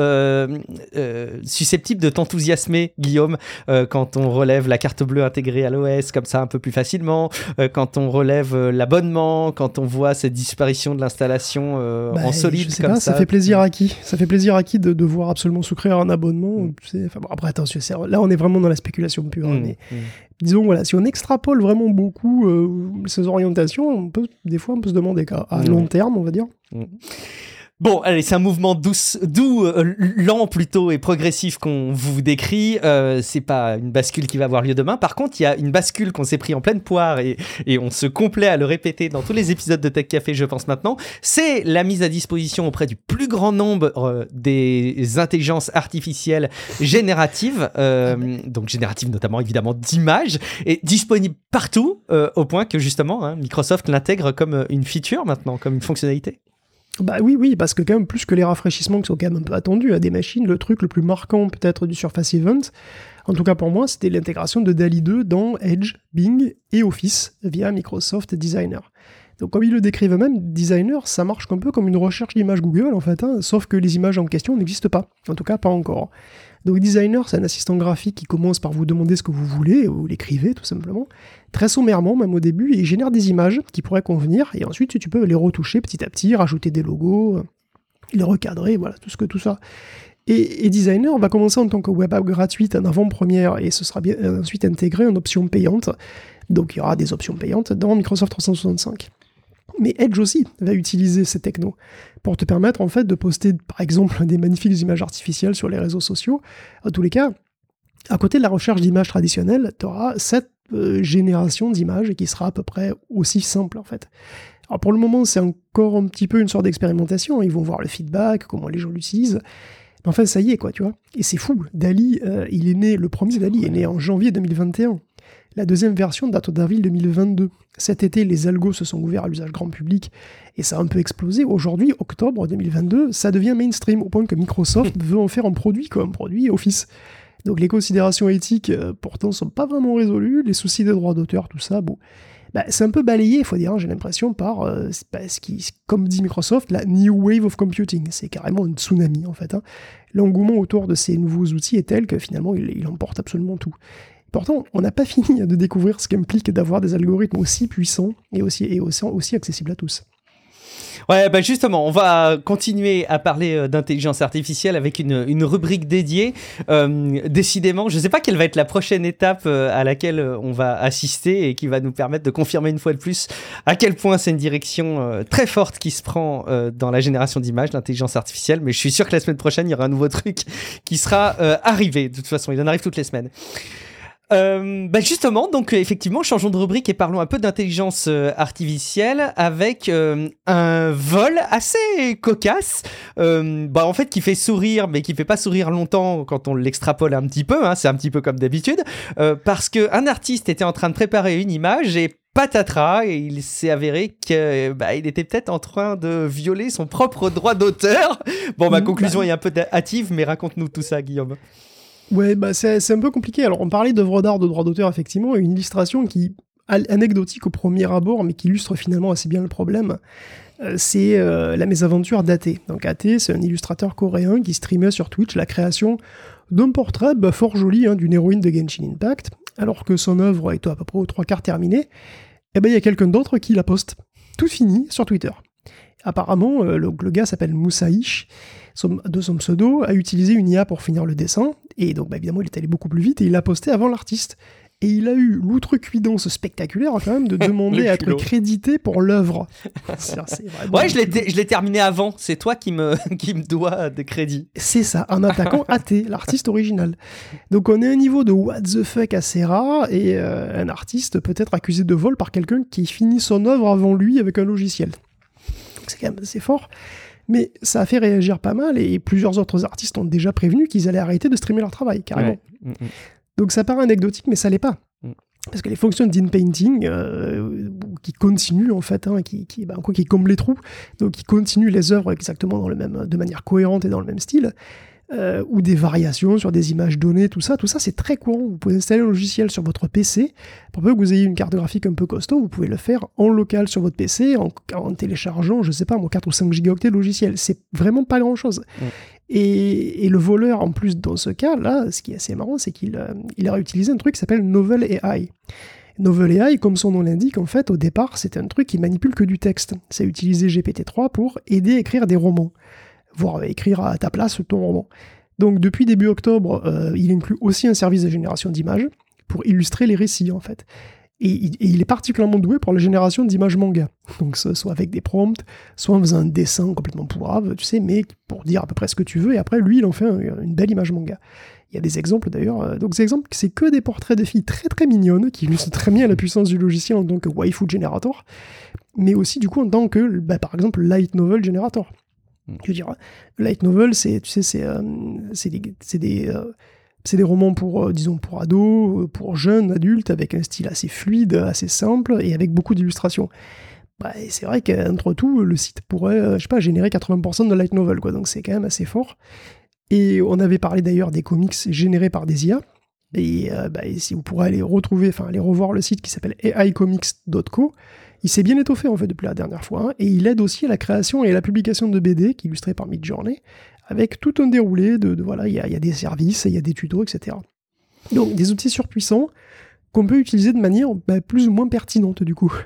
susceptible de t'enthousiasmer, Guillaume, quand on relève la carte bleue intégrée à l'OS comme ça un peu plus facilement, quand on relève l'abonnement, quand on voit cette disparition de l'installation en solide comme ça. Ça fait plaisir à qui ? Ça fait plaisir à qui de devoir absolument souscrire un abonnement après, attention, là on est vraiment dans la spéculation pure. Mais disons, si on extrapole vraiment beaucoup ces orientations, des fois on peut se demander à long terme, on va dire. Bon, allez, c'est un mouvement doux, lent plutôt et progressif qu'on vous décrit. C'est pas une bascule qui va avoir lieu demain. Par contre, il y a une bascule qu'on s'est pris en pleine poire et on se complaît à le répéter dans tous les épisodes de Tech Café, je pense maintenant. C'est la mise à disposition auprès du plus grand nombre des intelligences artificielles génératives, donc génératives notamment évidemment d'images, et disponibles partout au point que justement Microsoft l'intègre comme une feature maintenant, comme une fonctionnalité. Oui, parce que quand même, plus que les rafraîchissements qui sont quand même un peu attendus à des machines, le truc le plus marquant peut-être du Surface Event, en tout cas pour moi, c'était l'intégration de DALL-E 2 dans Edge, Bing et Office via Microsoft Designer. Donc comme ils le décrivent eux-mêmes, designer, ça marche un peu comme une recherche d'image Google en fait, sauf que les images en question n'existent pas, en tout cas pas encore. Donc designer, c'est un assistant graphique qui commence par vous demander ce que vous voulez, vous l'écrivez tout simplement, très sommairement même au début, et il génère des images qui pourraient convenir, et ensuite tu peux les retoucher petit à petit, rajouter des logos, les recadrer, voilà, tout ça. Et Designer va commencer en tant que web app gratuite en avant-première, et ce sera bien ensuite intégré en option payante. Donc il y aura des options payantes dans Microsoft 365. Mais Edge aussi va utiliser ces technos pour te permettre en fait de poster par exemple des magnifiques images artificielles sur les réseaux sociaux. En tous les cas, à côté de la recherche d'images traditionnelles, tu auras cette génération d'images qui sera à peu près aussi simple en fait. Alors pour le moment, c'est encore un petit peu une sorte d'expérimentation. Ils vont voir le feedback, comment les gens l'utilisent. Mais enfin, ça y est, quoi, tu vois. Et c'est fou. DALL-E, le premier DALL-E est né en janvier 2021. La deuxième version date d'avril 2022. Cet été, les algos se sont ouverts à l'usage grand public et ça a un peu explosé. Aujourd'hui, octobre 2022, ça devient mainstream au point que Microsoft veut en faire un produit comme un produit Office. Donc les considérations éthiques, pourtant, sont pas vraiment résolues. Les soucis des droits d'auteur, tout ça, bon... c'est un peu balayé, il faut dire, j'ai l'impression, par ce qui, comme dit Microsoft, la New Wave of Computing. C'est carrément un tsunami, en fait. L'engouement autour de ces nouveaux outils est tel que finalement, il emporte absolument tout. Pourtant, on n'a pas fini de découvrir ce qu'implique d'avoir des algorithmes aussi puissants et aussi accessibles à tous. Ouais, justement, on va continuer à parler d'intelligence artificielle avec une rubrique dédiée. Décidément, je ne sais pas quelle va être la prochaine étape à laquelle on va assister et qui va nous permettre de confirmer une fois de plus à quel point c'est une direction très forte qui se prend dans la génération d'images, l'intelligence artificielle. Mais je suis sûr que la semaine prochaine, il y aura un nouveau truc qui sera arrivé. De toute façon, il en arrive toutes les semaines. Justement, donc effectivement, changeons de rubrique et parlons un peu d'intelligence artificielle avec un vol assez cocasse, en fait qui fait sourire, mais qui fait pas sourire longtemps quand on l'extrapole un petit peu, c'est un petit peu comme d'habitude, parce qu'un artiste était en train de préparer une image et patatras, et il s'est avéré qu'il était peut-être en train de violer son propre droit d'auteur. Bon, ma conclusion est un peu hâtive, mais raconte-nous tout ça, Guillaume. Ouais, c'est un peu compliqué. Alors, on parlait d'œuvres d'art de droit d'auteur, effectivement, et une illustration qui anecdotique au premier abord, mais qui illustre finalement assez bien le problème. C'est la mésaventure d'Ate. Donc Ate, c'est un illustrateur coréen qui streamait sur Twitch la création d'un portrait fort joli d'une héroïne de Genshin Impact, alors que son œuvre est à peu près aux 3/4 terminée. Et il y a quelqu'un d'autre qui la poste, tout fini, sur Twitter. Apparemment, le gars s'appelle Moussaïch, de son pseudo, a utilisé une IA pour finir le dessin, et donc évidemment il est allé beaucoup plus vite, et il l'a posté avant l'artiste. Et il a eu l'outrecuidance spectaculaire quand même de demander à être crédité pour l'œuvre. Ouais, je l'ai terminé avant, c'est toi qui me dois des crédits. C'est ça, en attaquant Ate, l'artiste original. Donc on est à un niveau de what the fuck assez rare, et un artiste peut être accusé de vol par quelqu'un qui finit son œuvre avant lui avec un logiciel. Donc c'est quand même assez fort. Mais ça a fait réagir pas mal, et plusieurs autres artistes ont déjà prévenu qu'ils allaient arrêter de streamer leur travail, carrément. Ouais. Donc ça paraît anecdotique, mais ça l'est pas. Parce que les fonctions d'in-painting, qui continuent en fait, qui comblent les trous, donc qui continuent les œuvres exactement de manière cohérente et dans le même style, ou des variations sur des images données, tout ça c'est très courant. Vous pouvez installer un logiciel sur votre PC, pour peu que vous ayez une carte graphique un peu costaud, vous pouvez le faire en local sur votre PC, en téléchargeant, 4 ou 5 gigaoctets de logiciel. C'est vraiment pas grand chose. Et le voleur, en plus, dans ce cas-là, ce qui est assez marrant, c'est qu'il a réutilisé un truc qui s'appelle Novel AI. Novel AI, comme son nom l'indique, en fait, au départ, c'est un truc qui manipule que du texte. Ça a utilisé GPT-3 pour aider à écrire des romans, voire écrire à ta place ton roman. Donc, depuis début octobre, il inclut aussi un service de génération d'images pour illustrer les récits, en fait. Et il est particulièrement doué pour la génération d'images manga. Donc, soit avec des prompts, soit en faisant un dessin complètement pourrave, tu sais, mais pour dire à peu près ce que tu veux, et après, lui, il en fait une belle image manga. Il y a des exemples, d'ailleurs. Donc, ces exemples, c'est que des portraits de filles très, très mignonnes, qui illustrent très bien la puissance du logiciel en tant que waifu generator, mais aussi, du coup, en tant que, par exemple, light novel generator. Je veux dire, light novel, c'est des romans pour ados, pour jeunes, adultes, avec un style assez fluide, assez simple, et avec beaucoup d'illustrations. Et c'est vrai qu'entre tout, le site pourrait, générer 80% de light novel, quoi, donc c'est quand même assez fort. Et on avait parlé d'ailleurs des comics générés par des IA, Et si vous pourrez aller revoir le site qui s'appelle aicomics.co, il s'est bien étoffé en fait depuis la dernière fois, hein, et il aide aussi à la création et à la publication de BD, qui est illustré par Midjourney, avec tout un déroulé il y a des services, il y a des tutos, etc. Donc des outils surpuissants qu'on peut utiliser de manière plus ou moins pertinente du coup.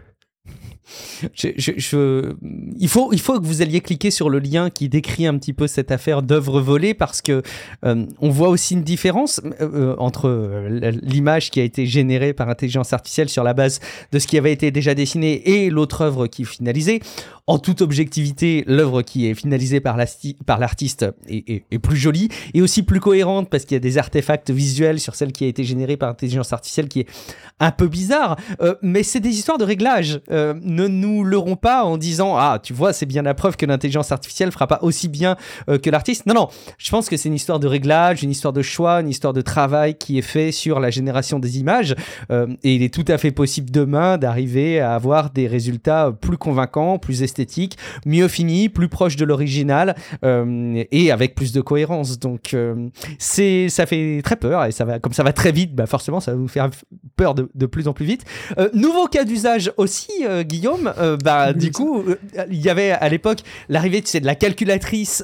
Il faut que vous alliez cliquer sur le lien qui décrit un petit peu cette affaire d'œuvres volées, parce que on voit aussi une différence entre l'image qui a été générée par intelligence artificielle sur la base de ce qui avait été déjà dessiné et l'autre œuvre qui est finalisée. En toute objectivité, l'œuvre qui est finalisée par l'artiste est plus jolie et aussi plus cohérente, parce qu'il y a des artefacts visuels sur celle qui a été générée par intelligence artificielle qui est un peu bizarre, mais c'est des histoires de réglage. Ne nous leurrons pas en disant « Ah, tu vois, c'est bien la preuve que l'intelligence artificielle fera pas aussi bien que l'artiste. » Non, je pense que c'est une histoire de réglage, une histoire de choix, une histoire de travail qui est fait sur la génération des images, et il est tout à fait possible demain d'arriver à avoir des résultats plus convaincants, plus esthétiques, mieux finis, plus proches de l'original, et avec plus de cohérence. Donc ça fait très peur, et comme ça va très vite, forcément ça va vous faire peur de plus en plus vite. Nouveau cas d'usage aussi, Guillaume, du coup il y avait à l'époque l'arrivée de la calculatrice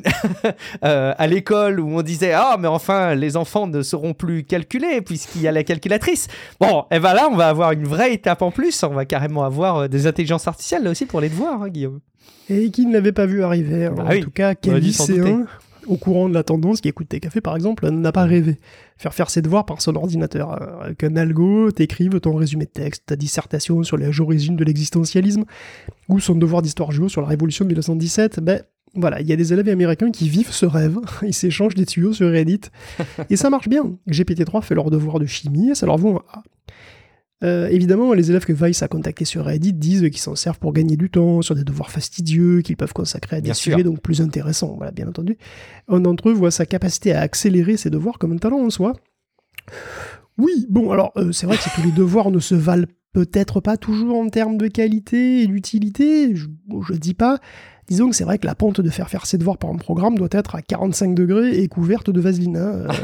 à l'école, où on disait mais enfin les enfants ne sauront plus calculer puisqu'il y a la calculatrice. Bon, et là on va avoir une vraie étape en plus, on va carrément avoir des intelligences artificielles là aussi pour les devoirs, hein, Guillaume. Et qui ne l'avait pas vu arriver, en tout cas quel lycéen au courant de la tendance qui écoute tes cafés par exemple n'a pas rêvé faire ses devoirs par son ordinateur, avec un algo t'écrive ton résumé de texte, ta dissertation sur les origines de l'existentialisme ou son devoir d'histoire géo sur la révolution de 1917. Voilà, il y a des élèves américains qui vivent ce rêve, ils s'échangent des tuyaux sur Reddit, et ça marche bien. GPT-3 fait leur devoir de chimie, et ça leur vaut un A. Évidemment, les élèves que Vice a contactés sur Reddit disent qu'ils s'en servent pour gagner du temps sur des devoirs fastidieux qu'ils peuvent consacrer à des sujets donc plus intéressants, voilà, bien entendu. Un d'entre eux voit sa capacité à accélérer ses devoirs comme un talent en soi. Oui, bon, alors c'est vrai que tous les devoirs ne se valent peut-être pas toujours en termes de qualité et d'utilité, je dis pas. Disons que c'est vrai que la pente de faire ses devoirs par un programme doit être à 45 degrés et couverte de vaseline.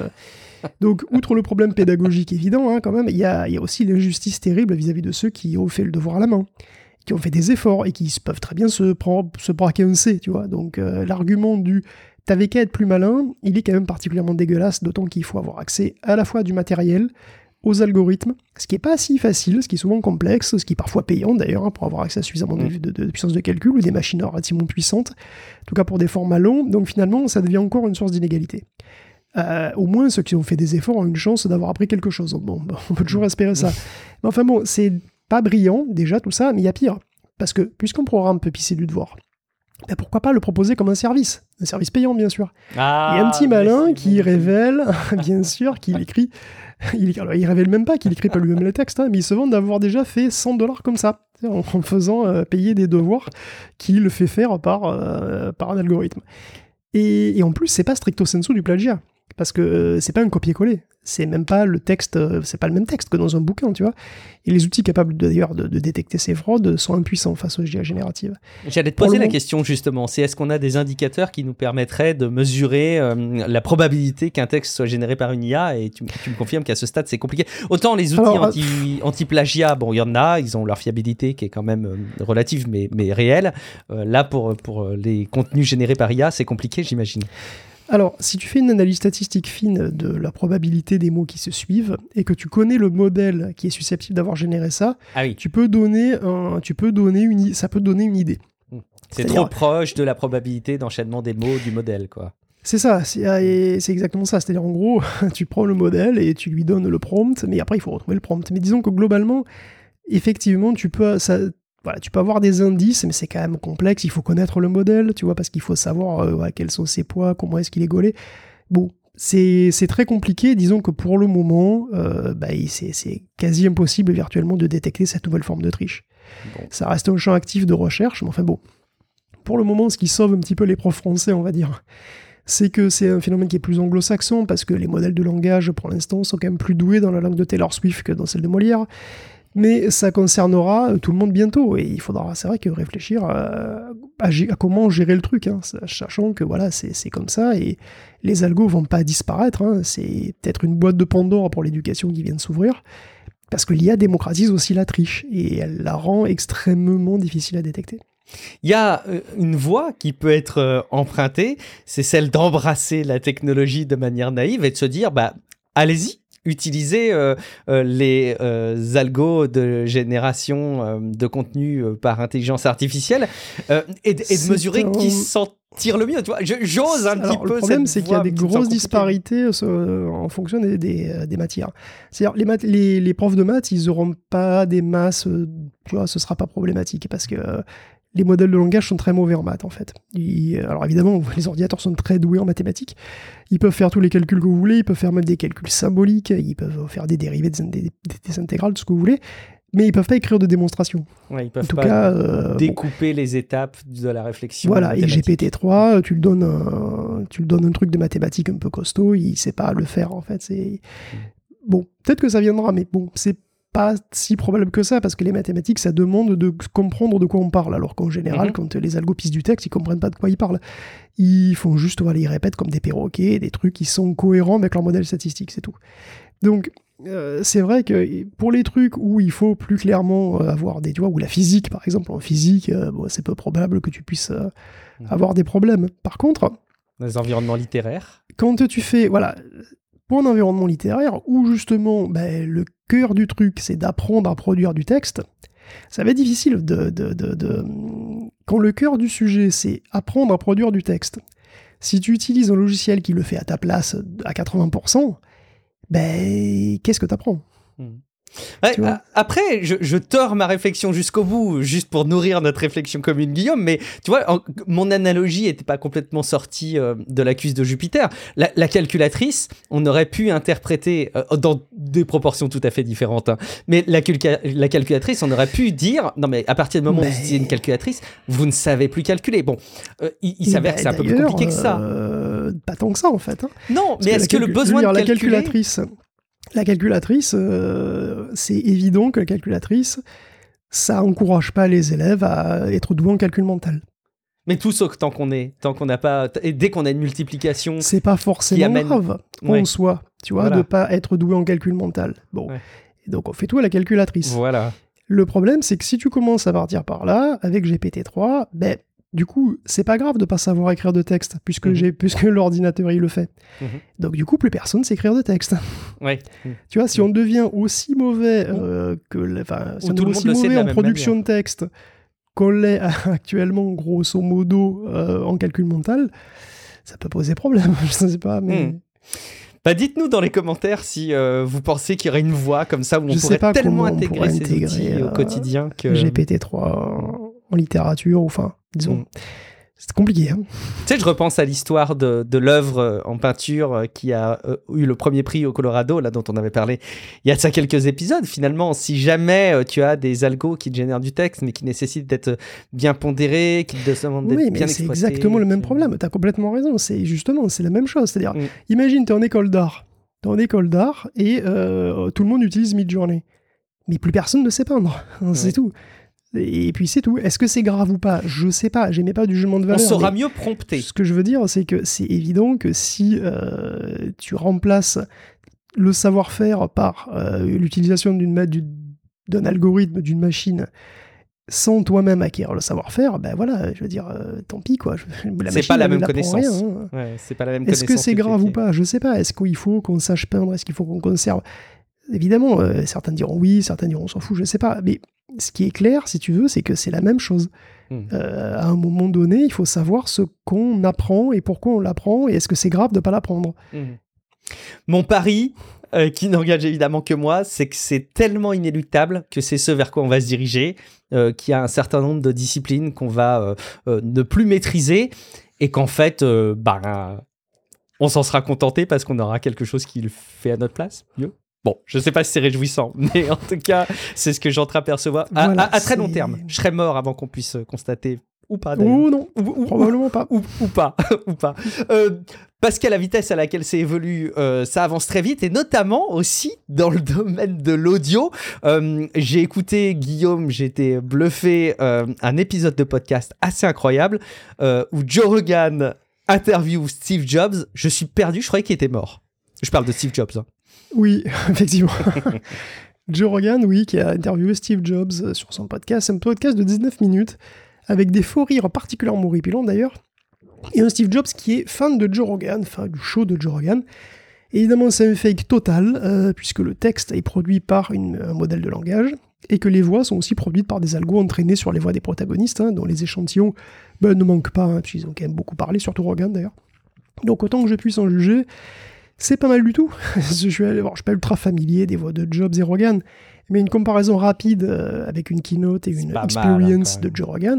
Donc, outre le problème pédagogique évident, quand même, il y a aussi l'injustice terrible vis-à-vis de ceux qui ont fait le devoir à la main, qui ont fait des efforts et qui peuvent très bien se braquer un C, tu vois. Donc, l'argument du « t'avais qu'à être plus malin », il est quand même particulièrement dégueulasse, d'autant qu'il faut avoir accès à la fois à du matériel, aux algorithmes, ce qui est pas si facile, ce qui est souvent complexe, ce qui est parfois payant d'ailleurs, pour avoir accès à suffisamment de puissance de calcul ou des machines relativement puissantes, en tout cas pour des formats longs. Donc finalement, ça devient encore une source d'inégalité. Au moins, ceux qui ont fait des efforts ont une chance d'avoir appris quelque chose. Bon, on peut toujours espérer ça. Mais enfin bon, c'est pas brillant, déjà, tout ça, mais il y a pire. Parce que, puisqu'un programme peut pisser du devoir, pourquoi pas le proposer comme un service payant, bien sûr. Il y a un petit malin qui révèle, bien sûr, qu'il écrit... il révèle même pas qu'il écrit pas lui-même les textes, mais il se vante d'avoir déjà fait $100 comme ça, en faisant payer des devoirs qu'il fait faire par un algorithme. Et en plus, c'est pas stricto sensu du plagiat. Parce que c'est pas un copier-coller, c'est même pas le texte, c'est pas le même texte que dans un bouquin, tu vois. Et les outils capables d'ailleurs de détecter ces fraudes sont impuissants face aux IA génératives. J'allais te poser la question justement, c'est est-ce qu'on a des indicateurs qui nous permettraient de mesurer la probabilité qu'un texte soit généré par une IA, et tu me confirmes qu'à ce stade c'est compliqué. Autant les outils anti-plagiat, bon il y en a, ils ont leur fiabilité qui est quand même relative mais réelle. Là pour les contenus générés par IA c'est compliqué j'imagine. Alors, si tu fais une analyse statistique fine de la probabilité des mots qui se suivent et que tu connais le modèle qui est susceptible d'avoir généré ça, ça peut donner une idée. C'est trop proche de la probabilité d'enchaînement des mots du modèle, quoi. C'est ça, c'est exactement ça. C'est-à-dire, en gros, tu prends le modèle et tu lui donnes le prompt, mais après, il faut retrouver le prompt. Mais disons que globalement, effectivement, tu peux avoir des indices, mais c'est quand même complexe. Il faut connaître le modèle, tu vois, parce qu'il faut savoir quels sont ses poids, comment est-ce qu'il est gaulé. Bon, c'est très compliqué. Disons que pour le moment, c'est quasi impossible virtuellement de détecter cette nouvelle forme de triche. Bon. Ça reste un champ actif de recherche, mais enfin bon. Pour le moment, ce qui sauve un petit peu les profs français, on va dire, c'est que c'est un phénomène qui est plus anglo-saxon, parce que les modèles de langage, pour l'instant, sont quand même plus doués dans la langue de Taylor Swift que dans celle de Molière. Mais ça concernera tout le monde bientôt, et il faudra, c'est vrai, que réfléchir à comment gérer le truc, hein, sachant que voilà, c'est comme ça, et les algos vont pas disparaître, hein, c'est peut-être une boîte de Pandore pour l'éducation qui vient de s'ouvrir, parce que l'IA démocratise aussi la triche, et elle la rend extrêmement difficile à détecter. Il y a une voie qui peut être empruntée, c'est celle d'embrasser la technologie de manière naïve et de se dire, allez-y, utilisez les algos de génération de contenu par intelligence artificielle et de mesurer qui s'en tire le mieux. Tu vois, j'ose un petit peu. Le problème, c'est qu'il y a des grosses disparités en fonction des matières. C'est-à-dire, les profs de maths, ils n'auront pas des masses, tu vois, ce ne sera pas problématique parce que les modèles de langage sont très mauvais en maths, en fait. Alors évidemment, les ordinateurs sont très doués en mathématiques. Ils peuvent faire tous les calculs que vous voulez, ils peuvent faire même des calculs symboliques, ils peuvent faire des dérivés, des intégrales, tout ce que vous voulez, mais ils peuvent pas écrire de démonstration. Ouais, ils peuvent pas découper les étapes de la réflexion. Voilà, et GPT-3, tu lui donnes un truc de mathématiques un peu costaud, il sait pas le faire, en fait. Bon, peut-être que ça viendra, mais bon, c'est pas si probable que ça, parce que les mathématiques, ça demande de comprendre de quoi on parle, alors qu'en général, quand les algos pissent du texte, ils comprennent pas de quoi ils parlent. Ils font juste, voilà, ils répètent comme des perroquets, des trucs qui sont cohérents avec leur modèle statistique, c'est tout. Donc, c'est vrai que pour les trucs où il faut plus clairement avoir des, tu vois, ou la physique, par exemple, en physique, c'est peu probable que tu puisses avoir des problèmes. Par contre, dans les environnements littéraires, quand tu fais, voilà, pour un environnement littéraire où justement le cœur du truc c'est d'apprendre à produire du texte, ça va être difficile quand le cœur du sujet c'est apprendre à produire du texte. Si tu utilises un logiciel qui le fait à ta place à 80%, qu'est-ce que tu apprends ? Ouais, après, je tords ma réflexion jusqu'au bout, juste pour nourrir notre réflexion commune, Guillaume, mais tu vois, mon analogie n'était pas complètement sortie de la cuisse de Jupiter. La calculatrice, on aurait pu interpréter dans des proportions tout à fait différentes, hein, mais la calculatrice, on aurait pu dire, non mais à partir du moment où vous utilisez une calculatrice, vous ne savez plus calculer. Bon, il s'avère que c'est un peu plus compliqué que ça. Pas tant que ça, en fait. Hein. Non, mais est-ce que le besoin de calculer... La calculatrice, c'est évident que la calculatrice, ça encourage pas les élèves à être doués en calcul mental. Mais tout sauf tant qu'on n'a pas, et dès qu'on a une multiplication, c'est pas forcément grave en soi, tu vois, de pas être doué en calcul mental. Bon, et donc on fait tout à la calculatrice. Voilà. Le problème, c'est que si tu commences à partir par là avec GPT-3, du coup, c'est pas grave de pas savoir écrire de texte, puisque l'ordinateur, il le fait. Donc, du coup, plus personne sait écrire de texte. Ouais. Tu vois, si on devient aussi mauvais si on est aussi mauvais en production de texte qu'on l'est actuellement, grosso modo, en calcul mental, ça peut poser problème. Je ne sais pas, mais... dites-nous dans les commentaires si vous pensez qu'il y aurait une voie comme ça où on pourrait tellement intégrer ces outils au quotidien que... GPT-3 en littérature, ou enfin, disons... C'est compliqué. Hein. Tu sais, je repense à l'histoire de l'œuvre en peinture qui a eu le premier prix au Colorado, là, dont on avait parlé il y a de ça quelques épisodes. Finalement, si jamais tu as des algos qui te génèrent du texte, mais qui nécessitent d'être bien pondérés, qui te demandent d'être bien exploités... c'est exactement le même problème. Tu as complètement raison. C'est la même chose. C'est-à-dire, imagine, tu es en école d'art. Et tout le monde utilise Midjourney. Mais plus personne ne sait peindre. C'est tout. Et puis c'est tout. Est-ce que c'est grave ou pas ? Je sais pas. J'aimais pas du jugement de valeur. On saura mieux prompter. Ce que je veux dire, c'est que c'est évident que si tu remplaces le savoir-faire par l'utilisation d'un algorithme, d'une machine, sans toi-même acquérir le savoir-faire, je veux dire, tant pis quoi. C'est pas la même connaissance. Rien, hein. C'est pas la même connaissance. Est-ce que c'est grave ou pas ? Je sais pas. Est-ce qu'il faut qu'on sache peindre ? Est-ce qu'il faut qu'on conserve ? Évidemment, certains diront oui, certains diront on s'en fout, je sais pas. Mais ce qui est clair, si tu veux, c'est que c'est la même chose. À un moment donné, il faut savoir ce qu'on apprend et pourquoi on l'apprend, et est-ce que c'est grave de pas l'apprendre. Mon pari, qui n'engage évidemment que moi, c'est que c'est tellement inéluctable que c'est ce vers quoi on va se diriger, qu'il y a un certain nombre de disciplines qu'on va ne plus maîtriser, et qu'en fait, on s'en sera contenté parce qu'on aura quelque chose qui le fait à notre place, mieux. Bon, je ne sais pas si c'est réjouissant, mais en tout cas, c'est ce que j'entreaperçois à très long terme. Je serais mort avant qu'on puisse constater Ou pas, d'ailleurs. Oh non, probablement pas. Ou pas. ou pas. Parce qu'à la vitesse à laquelle ça évolue, ça avance très vite, et notamment aussi dans le domaine de l'audio. J'ai écouté, Guillaume, j'étais bluffé, un épisode de podcast assez incroyable où Joe Rogan interview Steve Jobs. Je suis perdu, je croyais qu'il était mort. Je parle de Steve Jobs. Hein. Oui, effectivement. Joe Rogan, oui, qui a interviewé Steve Jobs sur son podcast. C'est un podcast de 19 minutes, avec des faux rires particulièrement horripilants d'ailleurs. Et un Steve Jobs qui est fan de Joe Rogan, enfin du show de Joe Rogan. Et évidemment, c'est un fake total, puisque le texte est produit par un modèle de langage, et que les voix sont aussi produites par des algos entraînés sur les voix des protagonistes, dont les échantillons ne manquent pas, puisqu'ils ont quand même beaucoup parlé, surtout Rogan d'ailleurs. Donc autant que je puisse en juger, c'est pas mal du tout. Je suis pas ultra familier des voix de Jobs et Rogan, mais une comparaison rapide avec une keynote et une experience de Joe Rogan,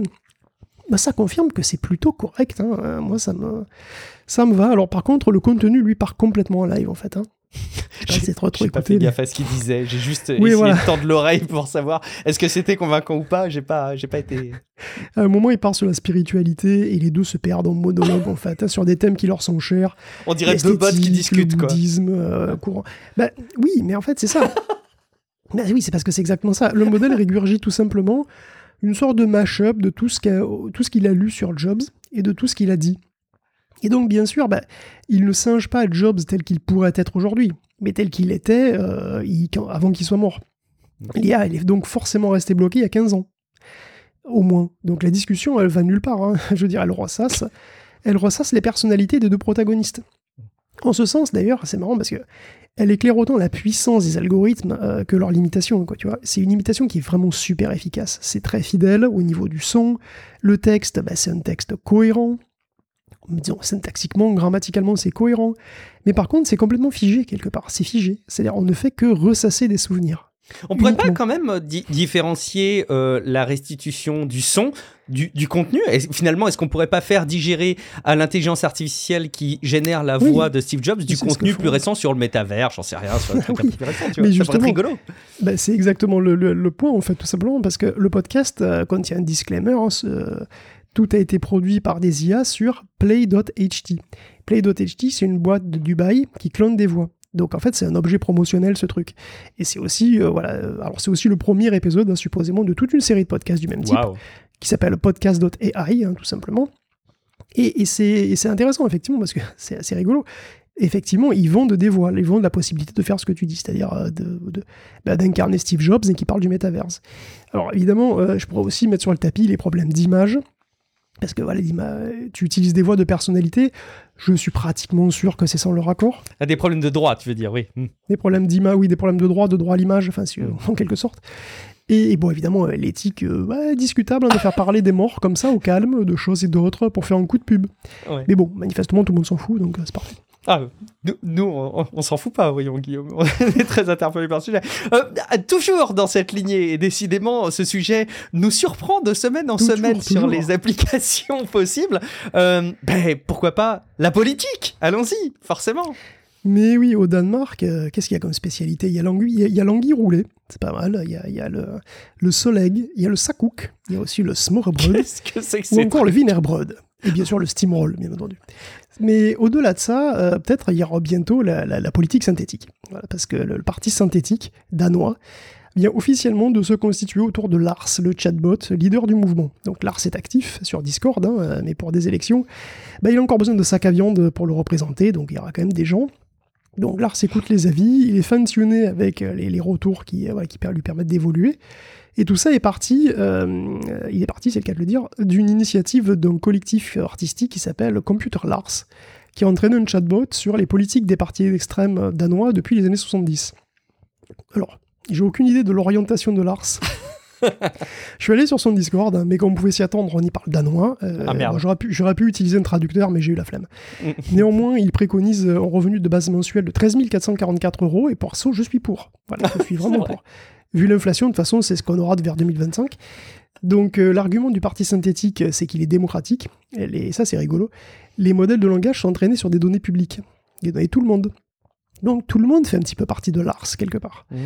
ça confirme que c'est plutôt correct. Moi, ça me va. Alors par contre, le contenu, lui, part complètement en live, en fait. J'ai pas fait gaffe à ce qu'il disait. J'ai juste essayé de tendre l'oreille pour savoir est-ce que c'était convaincant ou pas. J'ai pas été... À un moment, il part sur la spiritualité et les deux se perdent en monologue, en fait, sur des thèmes qui leur sont chers. On dirait deux bots qui discutent, le bouddhisme, courant. Oui, mais en fait, c'est ça. Oui, c'est parce que c'est exactement ça. Le modèle régurgite tout simplement une sorte de mash-up de tout ce qu'il a lu sur Jobs et de tout ce qu'il a dit. Et donc, bien sûr, il ne singe pas Jobs tel qu'il pourrait être aujourd'hui, mais tel qu'il était avant qu'il soit mort. Il est donc forcément resté bloqué il y a 15 ans, au moins. Donc la discussion, elle va nulle part. Je veux dire, elle ressasse les personnalités des deux protagonistes. En ce sens, d'ailleurs, c'est marrant parce que elle éclaire autant la puissance des algorithmes que leur limitation, quoi, tu vois. C'est une imitation qui est vraiment super efficace. C'est très fidèle au niveau du son. Le texte, c'est un texte cohérent. Disons, syntaxiquement, grammaticalement, c'est cohérent. Mais par contre, c'est complètement figé quelque part. C'est figé. C'est-à-dire, on ne fait que ressasser des souvenirs. On pourrait pas quand même différencier la restitution du son du contenu. Et finalement, est-ce qu'on pourrait pas faire digérer à l'intelligence artificielle qui génère la voix de Steve Jobs du contenu plus récent sur le métavers, j'en sais rien, sur un truc un peu plus récent, tu vois. Ça pourrait être rigolo. C'est exactement le point, en fait, tout simplement, parce que le podcast contient un disclaimer. Tout a été produit par des IA sur Play.ht. Play.ht, c'est une boîte de Dubaï qui clone des voix. Donc en fait, c'est un objet promotionnel, ce truc. Et c'est aussi, alors c'est aussi le premier épisode, supposément, de toute une série de podcasts du même type, qui s'appelle podcast.ai, tout simplement. Et c'est intéressant, effectivement, parce que c'est assez rigolo. Effectivement, ils vendent des voix, ils vendent la possibilité de faire ce que tu dis, c'est-à-dire d'incarner Steve Jobs et qui parle du métaverse. Alors évidemment, je pourrais aussi mettre sur le tapis les problèmes d'image, parce que tu utilises des voix de personnalité, je suis pratiquement sûr que c'est sans leur accord. Des problèmes de droit, tu veux dire, oui. Des problèmes d'image, oui, des problèmes de droit à l'image, enfin, en quelque sorte. Et bon, évidemment, l'éthique, discutable de faire parler des morts comme ça, au calme, de choses et d'autres, pour faire un coup de pub. Ouais. Mais bon, manifestement, tout le monde s'en fout, donc c'est parfait. Nous, on s'en fout pas, voyons, Guillaume. On est très interpellés par le sujet. Toujours dans cette lignée, et décidément, ce sujet nous surprend de semaine en semaine sur les applications possibles. Pourquoi pas la politique ? Allons-y, forcément. Mais oui, au Danemark, qu'est-ce qu'il y a comme spécialité ? Il y a l'anguille roulée, c'est pas mal. Il y a le soleg, il y a le sakuk, il y a aussi le smørrebrød. Qu'est-ce que c'est que ou encore le wienerbrød. Et bien sûr, le steamroll, bien entendu. Mais au-delà de ça, peut-être il y aura bientôt la politique synthétique. Voilà, parce que le parti synthétique danois vient officiellement de se constituer autour de Lars, le chatbot, leader du mouvement. Donc Lars est actif sur Discord, mais pour des élections, il a encore besoin de sac à viande pour le représenter, donc il y aura quand même des gens. Donc Lars écoute les avis, il est fine-tuné avec les retours qui lui permettent d'évoluer. Et tout ça est parti, c'est le cas de le dire, d'une initiative d'un collectif artistique qui s'appelle Computer Lars, qui a entraîné un chatbot sur les politiques des partis extrêmes danois depuis les années 70. Alors, j'ai aucune idée de l'orientation de Lars. Je suis allé sur son Discord, mais comme on pouvait s'y attendre, on y parle danois. Merde. J'aurais pu utiliser un traducteur, mais j'ai eu la flemme. Néanmoins, il préconise un revenu de base mensuel de 13 444 €, et pour ça, je suis pour. Voilà, je suis vraiment pour. Vu l'inflation, de toute façon, c'est ce qu'on aura vers 2025. Donc, l'argument du parti synthétique, c'est qu'il est démocratique. Et ça, c'est rigolo. Les modèles de langage sont entraînés sur des données publiques. Des données de tout le monde. Donc, tout le monde fait un petit peu partie de Lars, quelque part.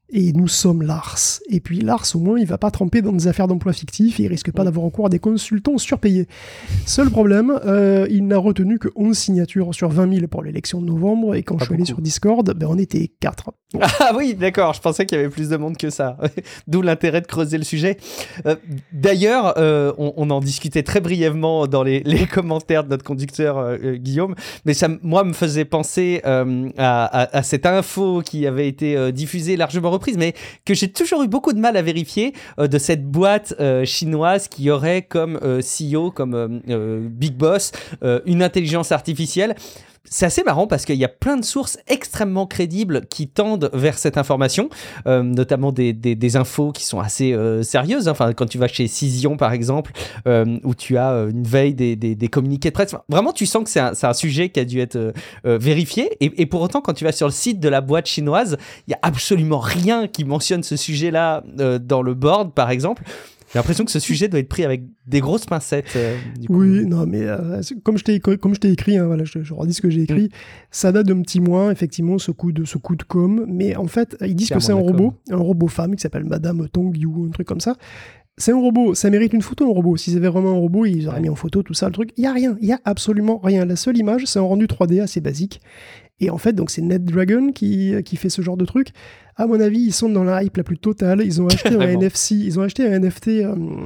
Et nous sommes Lars. Et puis Lars, au moins, il va pas tremper dans des affaires d'emploi fictifs et il risque pas d'avoir recours à des consultants surpayés. Seul problème, il n'a retenu que 11 signatures sur 20 000 pour l'élection de novembre. Et quand je suis allé sur Discord, on était 4. Ah oui, d'accord, je pensais qu'il y avait plus de monde que ça. D'où l'intérêt de creuser le sujet. D'ailleurs, on en discutait très brièvement dans les commentaires de notre conducteur Guillaume, mais ça, moi, me faisait penser à cette info qui avait été diffusée, largement reprise, mais que j'ai toujours eu beaucoup de mal à vérifier, de cette boîte chinoise qui aurait comme CEO, comme Big Boss, une intelligence artificielle. C'est assez marrant parce qu'il y a plein de sources extrêmement crédibles qui tendent vers cette information, notamment des infos qui sont assez sérieuses. Enfin, quand tu vas chez Cision, par exemple, où tu as une veille des communiqués de presse. Enfin, vraiment, tu sens que c'est un sujet qui a dû être vérifié. Et pour autant, quand tu vas sur le site de la boîte chinoise, il n'y a absolument rien qui mentionne ce sujet-là dans le board, par exemple. J'ai l'impression que ce sujet doit être pris avec des grosses pincettes. Du coup. Oui, non, mais comme je t'ai écrit, hein, voilà, je redis ce que j'ai écrit, ça date d'un petit mois, effectivement, ce coup de com. Mais en fait, ils disent que c'est un robot femme qui s'appelle Madame Tong Yu, un truc comme ça. C'est un robot, ça mérite une photo, un robot. S'ils avaient vraiment un robot, ils auraient mis en photo tout ça, le truc. Il y a absolument rien. La seule image, c'est un rendu 3D assez basique. Et en fait, donc c'est NetDragon qui fait ce genre de truc. À mon avis, ils sont dans la hype la plus totale. Ils ont acheté un NFC, ils ont acheté un NFT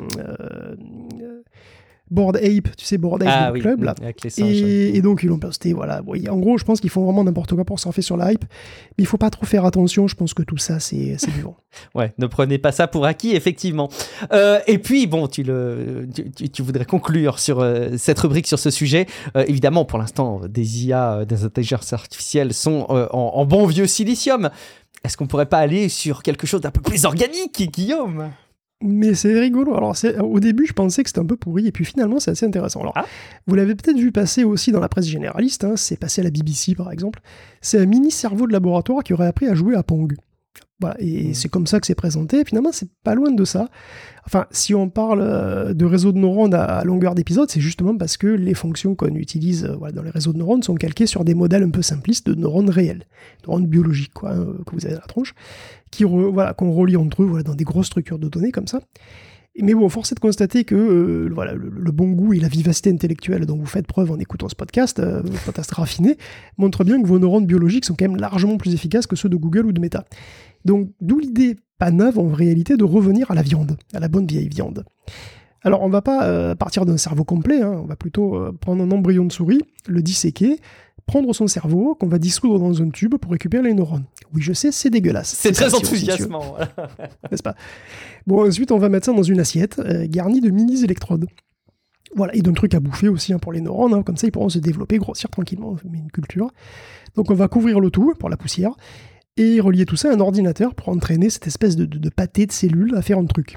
Bored Ape, tu sais, Bored Ape Club, là. Avec les singes, et donc, ils l'ont posté, voilà. Bon, en gros, je pense qu'ils font vraiment n'importe quoi pour surfer sur la hype. Mais il faut pas trop faire attention. Je pense que tout ça, c'est du vent. Ouais, ne prenez pas ça pour acquis, effectivement. Et puis, bon, tu voudrais conclure sur cette rubrique sur ce sujet. Évidemment, pour l'instant, des IA, des intelligences artificielles sont en bon vieux silicium. Est-ce qu'on pourrait pas aller sur quelque chose d'un peu plus organique, Guillaume ? Mais c'est rigolo. Alors, au début, je pensais que c'était un peu pourri, et puis finalement, c'est assez intéressant. Alors, vous l'avez peut-être vu passer aussi dans la presse généraliste, hein, c'est passé à la BBC, par exemple. C'est un mini-cerveau de laboratoire qui aurait appris à jouer à Pong. Voilà, et c'est comme ça que c'est présenté. Et finalement, c'est pas loin de ça. Enfin, si on parle de réseaux de neurones à longueur d'épisode, c'est justement parce que les fonctions qu'on utilise dans les réseaux de neurones sont calquées sur des modèles un peu simplistes de neurones réels, neurones biologiques, que vous avez à la tronche, qu'on relie entre eux dans des grosses structures de données comme ça. Mais bon, force est de constater que le bon goût et la vivacité intellectuelle dont vous faites preuve en écoutant ce podcast raffiné, montrent bien que vos neurones biologiques sont quand même largement plus efficaces que ceux de Google ou de Meta. Donc, d'où l'idée pas neuve en réalité de revenir à la viande, à la bonne vieille viande. Alors, on va pas partir d'un cerveau complet, on va plutôt prendre un embryon de souris, le disséquer, prendre son cerveau, qu'on va dissoudre dans un tube pour récupérer les neurones. Oui, je sais, c'est dégueulasse. C'est très enthousiasmant. N'est-ce pas ? Bon, ensuite, on va mettre ça dans une assiette garnie de mini-électrodes. Voilà, et d'un truc à bouffer aussi pour les neurones, comme ça ils pourront se développer, grossir tranquillement, mais une culture. Donc on va couvrir le tout pour la poussière, et relier tout ça à un ordinateur pour entraîner cette espèce de pâté de cellules à faire un truc.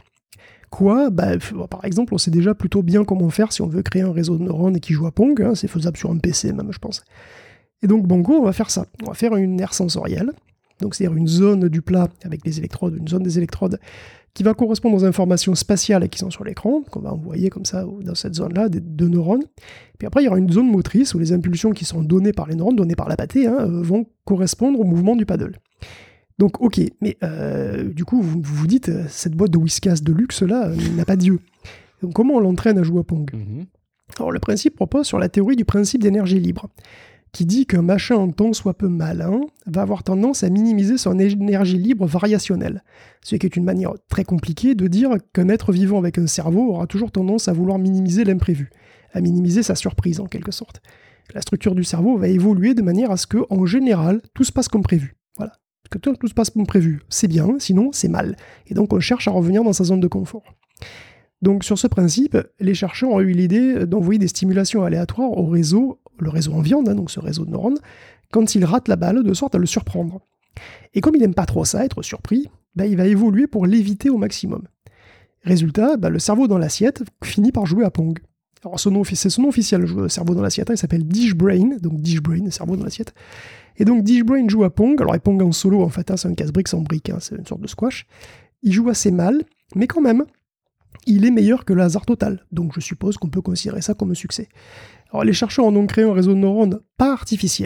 Par exemple, on sait déjà plutôt bien comment faire si on veut créer un réseau de neurones qui joue à Pong, c'est faisable sur un PC même, je pense. Et donc, banco, on va faire ça. On va faire une aire sensorielle, donc c'est-à-dire une zone du plat avec les électrodes, une zone des électrodes qui va correspondre aux informations spatiales qui sont sur l'écran, qu'on va envoyer comme ça dans cette zone-là, de neurones. Puis après, il y aura une zone motrice où les impulsions qui sont données par les neurones, données par la pâtée, vont correspondre au mouvement du paddle. Donc, ok, mais du coup, vous vous dites, cette boîte de Whiskas de luxe-là n'a pas d'yeux. Donc, comment on l'entraîne à jouer à Pong ? Alors, le principe repose sur la théorie du principe d'énergie libre, qui dit qu'un machin en tant soit peu malin va avoir tendance à minimiser son énergie libre variationnelle, ce qui est une manière très compliquée de dire qu'un être vivant avec un cerveau aura toujours tendance à vouloir minimiser l'imprévu, à minimiser sa surprise en quelque sorte. La structure du cerveau va évoluer de manière à ce que, en général, tout se passe comme prévu. Voilà. Que tout se passe comme prévu, c'est bien, sinon c'est mal. Et donc on cherche à revenir dans sa zone de confort. Donc sur ce principe, les chercheurs ont eu l'idée d'envoyer des stimulations aléatoires au réseau, le réseau en viande, donc ce réseau de neurones, quand il rate la balle, de sorte à le surprendre. Et comme il n'aime pas trop ça, être surpris, il va évoluer pour l'éviter au maximum. Résultat, le cerveau dans l'assiette finit par jouer à Pong. Alors c'est son nom officiel, le cerveau dans l'assiette, il s'appelle Dishbrain, donc Dishbrain, cerveau dans l'assiette. Et donc Dishbrain joue à Pong, alors Pong en solo en fait, c'est un casse-briques sans briques, c'est une sorte de squash. Il joue assez mal, mais quand même, il est meilleur que le hasard total, donc je suppose qu'on peut considérer ça comme un succès. Alors les chercheurs en ont créé un réseau de neurones pas artificiel,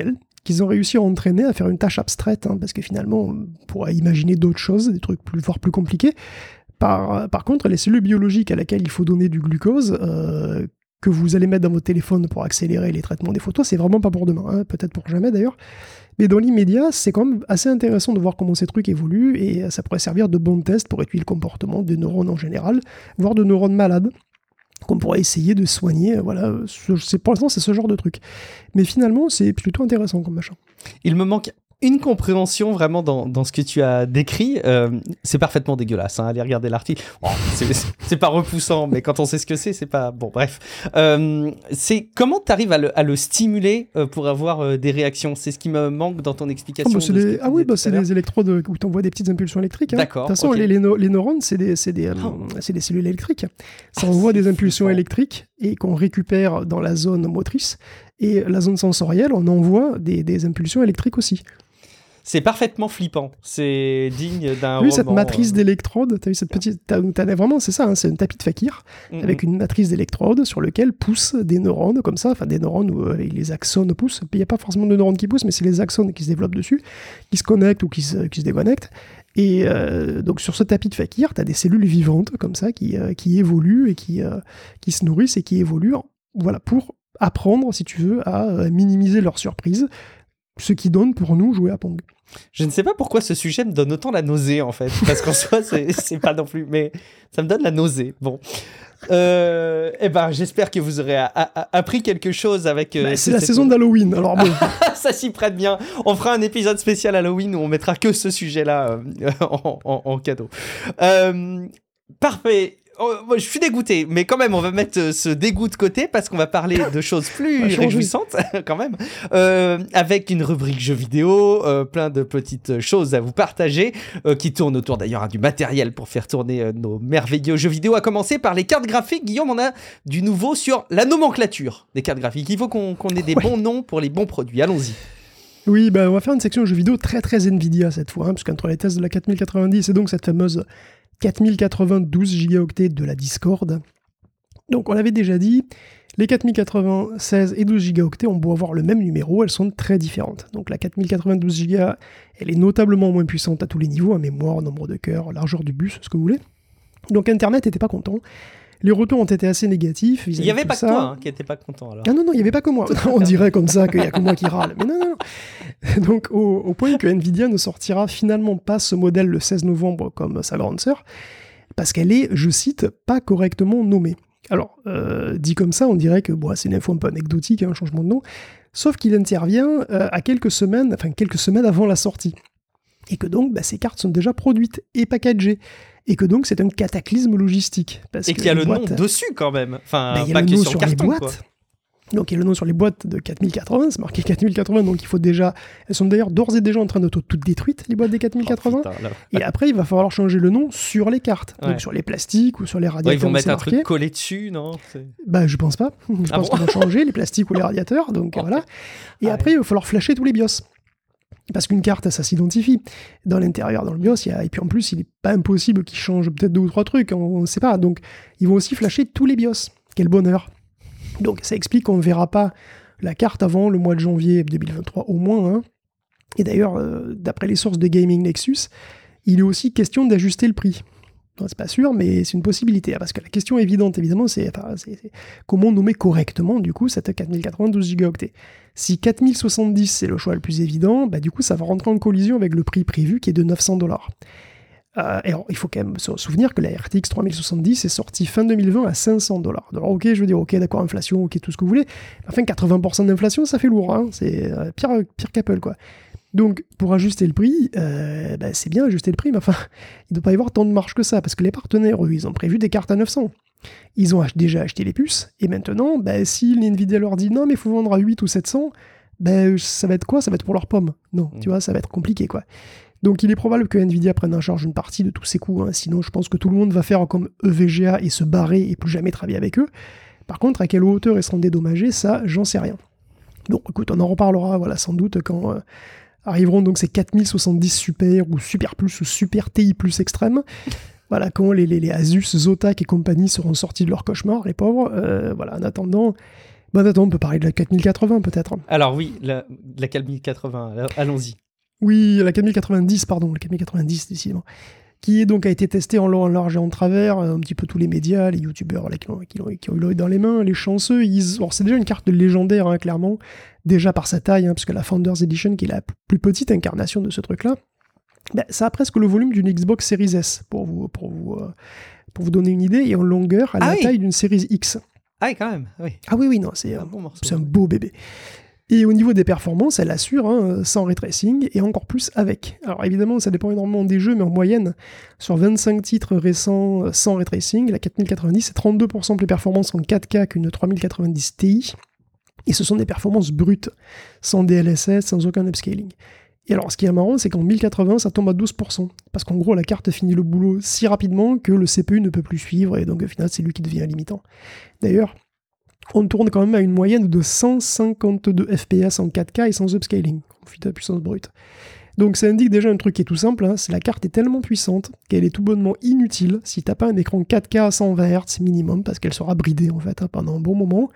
qu'ils ont réussi à entraîner à faire une tâche abstraite, hein, parce que finalement, on pourrait imaginer d'autres choses, des trucs voire plus compliqués. Par contre, les cellules biologiques à laquelle il faut donner du glucose, que vous allez mettre dans votre téléphone pour accélérer les traitements des photos, c'est vraiment pas pour demain, hein, peut-être pour jamais d'ailleurs. Mais dans l'immédiat, c'est quand même assez intéressant de voir comment ces trucs évoluent, et ça pourrait servir de bon test pour étudier le comportement des neurones en général, voire de neurones malades, qu'on pourrait essayer de soigner. Voilà, pour l'instant, c'est ce genre de truc. Mais finalement, c'est plutôt intéressant comme machin. Il me manque une compréhension vraiment dans ce que tu as décrit. C'est parfaitement dégueulasse, hein, allez regarder l'article. Oh, c'est pas repoussant, mais quand on sait ce que c'est pas... Bon, bref. C'est comment tu arrives à le stimuler pour avoir des réactions? C'est ce qui me manque dans ton explication. C'est les électrodes où tu envoies des petites impulsions électriques. Hein. D'accord. De toute façon, les neurones, c'est des cellules électriques. Ça envoie des impulsions électriques et qu'on récupère dans la zone motrice. Et la zone sensorielle, on envoie des impulsions électriques aussi. C'est parfaitement flippant. C'est digne d'un roman. Oui, cette matrice d'électrodes, t'as vu cette petite... vraiment, c'est ça, hein, c'est un tapis de fakir avec une matrice d'électrodes sur lequel poussent des neurones, comme ça, enfin des neurones où les axones poussent. Il n'y a pas forcément de neurones qui poussent, mais c'est les axones qui se développent dessus, qui se connectent ou qui se déconnectent. Et donc sur ce tapis de fakir, t'as des cellules vivantes, comme ça, qui évoluent et qui se nourrissent et qui évoluent, voilà, pour apprendre, si tu veux, à minimiser leur surprise, ce qui donne pour nous jouer à Pong. Je ne sais pas pourquoi ce sujet me donne autant la nausée, en fait. Parce qu'en soi, c'est pas non plus... Mais ça me donne la nausée. Bon. J'espère que vous aurez appris quelque chose avec... c'est la saison d'Halloween, alors bon. Ça s'y prête bien. On fera un épisode spécial Halloween où on mettra que ce sujet-là en cadeau. Parfait. Je suis dégoûté, mais quand même, on va mettre ce dégoût de côté parce qu'on va parler de choses plus réjouissantes, quand même, avec une rubrique jeux vidéo, plein de petites choses à vous partager, qui tournent autour d'ailleurs du matériel pour faire tourner nos merveilleux jeux vidéo, à commencer par les cartes graphiques. Guillaume, on a du nouveau sur la nomenclature des cartes graphiques. Il faut qu'on ait des bons noms pour les bons produits. Allons-y. Oui, on va faire une section jeux vidéo très très Nvidia cette fois, hein, parce qu'entre les tests de la 4090 et donc cette fameuse 4092 gigaoctets de la Discord. Donc on l'avait déjà dit, les 4096 et 12 gigaoctets ont beau avoir le même numéro, elles sont très différentes. Donc la 4092 giga, elle est notablement moins puissante à tous les niveaux, à mémoire, nombre de cœurs, largeur du bus, ce que vous voulez. Donc Internet n'était pas content. Les retours ont été assez négatifs. Il n'y avait pas que toi qui n'était pas content alors. Ah non, il n'y avait pas que moi. On dirait comme ça qu'il n'y a que moi qui râle. Mais non. Donc au point que Nvidia ne sortira finalement pas ce modèle le 16 novembre comme sa grande sœur, parce qu'elle est, je cite, pas correctement nommée. Alors, dit comme ça, on dirait que c'est une info un peu anecdotique, un changement de nom, sauf qu'il intervient à quelques semaines avant la sortie. Et que donc, ces cartes sont déjà produites et packagées. Et que donc, c'est un cataclysme logistique. Et qu'il y a le nom dessus, quand même. Enfin, il y a le nom sur les boîtes. Quoi. Donc, il y a le nom sur les boîtes de 4080, c'est marqué 4080, donc il faut déjà... Elles sont d'ailleurs d'ores et déjà en train d'être toutes détruites, les boîtes des 4080. Et après, il va falloir changer le nom sur les cartes. Ouais. Donc, sur les plastiques ou sur les radiateurs. Ils vont mettre un truc collé dessus, non? Je pense pas. Je pense qu'ils vont changer les plastiques ou les radiateurs, donc voilà. Et après, il va falloir flasher tous les BIOS. Parce qu'une carte, ça s'identifie dans l'intérieur, dans le BIOS, et puis en plus, il n'est pas impossible qu'ils changent peut-être 2 ou 3 trucs, on ne sait pas. Donc, ils vont aussi flasher tous les BIOS. Quel bonheur. Donc, ça explique qu'on ne verra pas la carte avant le mois de janvier 2023 au moins. Hein. Et d'ailleurs, d'après les sources de Gaming Nexus, il est aussi question d'ajuster le prix. C'est pas sûr, mais c'est une possibilité. Parce que la question évidente, évidemment, c'est comment nommer correctement, du coup, cette 4092 gigaoctets. Si 4070, c'est le choix le plus évident, du coup, ça va rentrer en collision avec le prix prévu qui est de $900. Alors, il faut quand même se souvenir que la RTX 3070 est sortie fin 2020 à $500. Alors, ok, je veux dire, ok, d'accord, inflation, ok, tout ce que vous voulez. Enfin, 80% d'inflation, ça fait lourd, hein. C'est pire qu'Apple, quoi. Donc, pour ajuster le prix, c'est bien ajuster le prix, mais enfin, il ne doit pas y avoir tant de marge que ça, parce que les partenaires, eux, ils ont prévu des cartes à 900. Ils ont déjà acheté les puces, et maintenant, si Nvidia leur dit non, mais il faut vendre à 8 ou 700, ça va être quoi? Ça va être pour leurs pommes. Non, tu vois, ça va être compliqué, quoi. Donc, il est probable que Nvidia prenne en charge une partie de tous ces coûts, hein. Sinon, je pense que tout le monde va faire comme EVGA et se barrer et plus jamais travailler avec eux. Par contre, à quelle hauteur ils seront dédommagés, ça, j'en sais rien. Donc, écoute, on en reparlera, sans doute, quand... arriveront donc ces 4070 Super ou Super Plus ou Super TI Plus extrême. Voilà, quand les Asus, Zotac et compagnie seront sortis de leur cauchemar, les pauvres. En attendant, Bah attends, on peut parler de la 4080 peut-être. Alors oui, la 4080, allons-y. Oui, la 4090, pardon, la 4090 décidément. Qui donc a été testée en long, en large et en travers, un petit peu tous les médias, les youtubeurs là, qui ont eu l'œil dans les mains, les chanceux. Alors c'est déjà une carte légendaire, hein, clairement, déjà par sa taille, hein, parce que la Founders Edition, qui est la plus petite incarnation de ce truc-là, ben, ça a presque le volume d'une Xbox Series S, pour vous donner une idée, et en longueur, à la taille d'une Series X. Ah oui, quand même, oui. Ah oui, non, c'est un bon morceau. C'est un beau bébé. Et au niveau des performances, elle assure, hein, sans ray tracing, et encore plus avec. Alors évidemment, ça dépend énormément des jeux, mais en moyenne, sur 25 titres récents sans ray tracing, la 4090 c'est 32% plus performance en 4K qu'une 3090 Ti, et ce sont des performances brutes, sans DLSS, sans aucun upscaling. Et alors, ce qui est marrant, c'est qu'en 1080, ça tombe à 12%, parce qu'en gros, la carte finit le boulot si rapidement que le CPU ne peut plus suivre, et donc au final, c'est lui qui devient limitant. D'ailleurs, on tourne quand même à une moyenne de 152 FPS en 4K et sans upscaling, on fit à puissance brute. Donc ça indique déjà un truc qui est tout simple, hein, c'est la carte est tellement puissante qu'elle est tout bonnement inutile si t'as pas un écran 4K à 120 Hz minimum, parce qu'elle sera bridée en fait, hein, pendant un bon moment,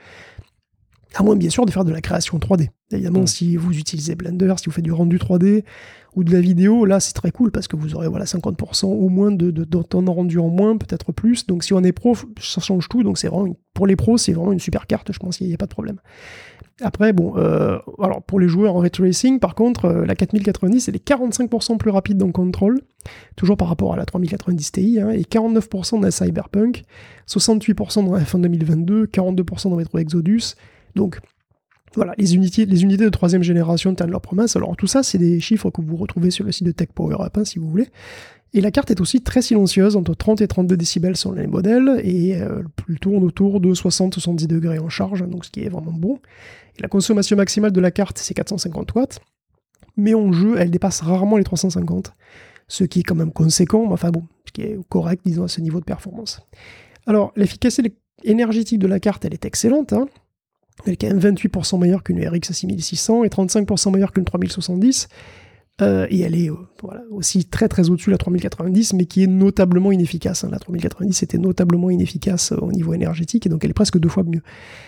à moins bien sûr de faire de la création 3D. Évidemment, si vous utilisez Blender, si vous faites du rendu 3D ou de la vidéo, là c'est très cool parce que vous aurez 50% au moins de temps rendu en moins, peut-être plus. Donc si on est pro, ça change tout. Donc c'est vraiment pour les pros, c'est vraiment une super carte, je pense qu'il n'y a pas de problème. Après, bon, alors pour les joueurs en ray tracing, par contre, la 4090 elle est 45% plus rapide dans Control, toujours par rapport à la 3090 Ti, hein, et 49% dans Cyberpunk, 68% dans F1 2022, 42% dans Metro Exodus. Donc voilà, les unités de 3ème génération tiennent leur promesse. Alors tout ça, c'est des chiffres que vous retrouvez sur le site de Tech Power Up, hein, si vous voulez. Et la carte est aussi très silencieuse, entre 30 et 32 décibels sur les modèles, et elle tourne autour de 60-70 degrés en charge, donc ce qui est vraiment bon. Et la consommation maximale de la carte, c'est 450 watts, mais en jeu, elle dépasse rarement les 350, ce qui est quand même conséquent, mais enfin bon, ce qui est correct, disons, à ce niveau de performance. Alors, l'efficacité énergétique de la carte, elle est excellente, hein. Elle est quand même 28% meilleure qu'une RX 6600 et 35% meilleure qu'une 3070. Et elle est aussi très très au-dessus de la 3090, mais qui est notablement inefficace. Hein. La 3090 était notablement inefficace au niveau énergétique, et donc elle est presque 2 fois mieux.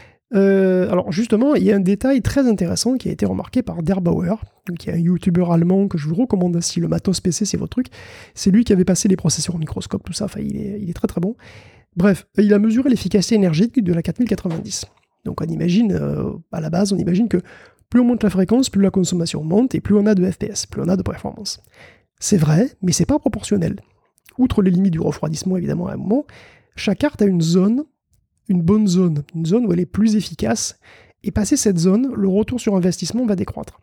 Alors justement, il y a un détail très intéressant qui a été remarqué par Der Bauer, qui est un youtubeur allemand que je vous recommande si le matos PC c'est votre truc. C'est lui qui avait passé les processeurs au microscope, tout ça, enfin, il est très très bon. Bref, il a mesuré l'efficacité énergétique de la 4090. Donc on imagine, à la base, on imagine que plus on monte la fréquence, plus la consommation monte, et plus on a de FPS, plus on a de performance. C'est vrai, mais c'est pas proportionnel. Outre les limites du refroidissement, évidemment, à un moment, chaque carte a une bonne zone, une zone où elle est plus efficace, et passé cette zone, le retour sur investissement va décroître.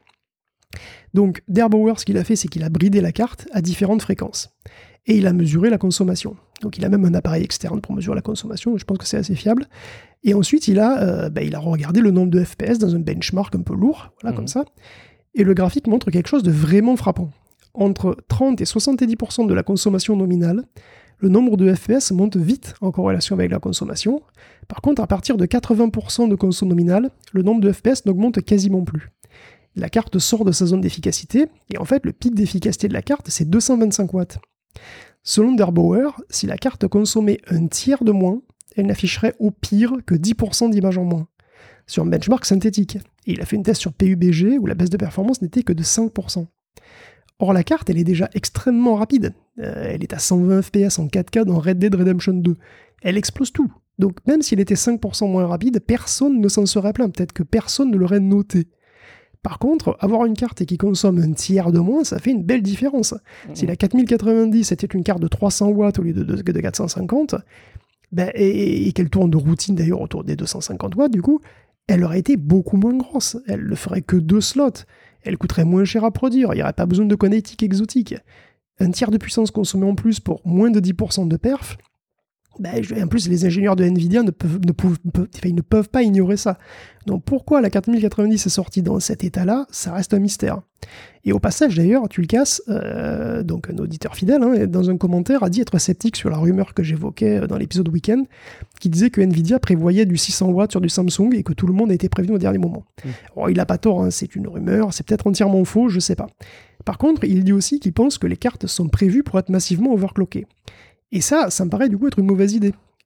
Donc, Der Bauer, ce qu'il a fait, c'est qu'il a bridé la carte à différentes fréquences, et il a mesuré la consommation. Donc il a même un appareil externe pour mesurer la consommation, je pense que c'est assez fiable. Et ensuite, il a regardé le nombre de FPS dans un benchmark un peu lourd, voilà, comme ça. Et le graphique montre quelque chose de vraiment frappant. Entre 30 et 70% de la consommation nominale, le nombre de FPS monte vite en corrélation avec la consommation. Par contre, à partir de 80% de conso nominale, le nombre de FPS n'augmente quasiment plus. La carte sort de sa zone d'efficacité, et en fait, le pic d'efficacité de la carte, c'est 225 watts. Selon Der Bauer, si la carte consommait un tiers de moins, elle n'afficherait au pire que 10% d'images en moins, sur un benchmark synthétique. Et il a fait une test sur PUBG où la baisse de performance n'était que de 5%. Or la carte, elle est déjà extrêmement rapide. Elle est à 120 FPS en 4K dans Red Dead Redemption 2. Elle explose tout. Donc même s'il était 5% moins rapide, personne ne s'en serait plaint. Peut-être que personne ne l'aurait noté. Par contre, avoir une carte qui consomme un tiers de moins, ça fait une belle différence. Si la 4090 était une carte de 300 watts au lieu de 450, et qu'elle tourne de routine d'ailleurs autour des 250 watts, du coup, elle aurait été beaucoup moins grosse. Elle ne ferait que 2 slots. Elle coûterait moins cher à produire. Il n'y aurait pas besoin de connectique exotique. Un tiers de puissance consommée en plus pour moins de 10% de perf, en plus, les ingénieurs de Nvidia ne peuvent pas ignorer ça. Donc pourquoi la 4090 est sortie dans cet état-là, ça reste un mystère. Et au passage, d'ailleurs, Tulkas, donc un auditeur fidèle, hein, dans un commentaire, a dit être sceptique sur la rumeur que j'évoquais dans l'épisode Week-end, qui disait que Nvidia prévoyait du 600 watts sur du Samsung et que tout le monde a été prévenu au dernier moment. Alors, il n'a pas tort, hein, c'est une rumeur, c'est peut-être entièrement faux, je ne sais pas. Par contre, il dit aussi qu'il pense que les cartes sont prévues pour être massivement overclockées. Et ça me paraît du coup être une mauvaise idée.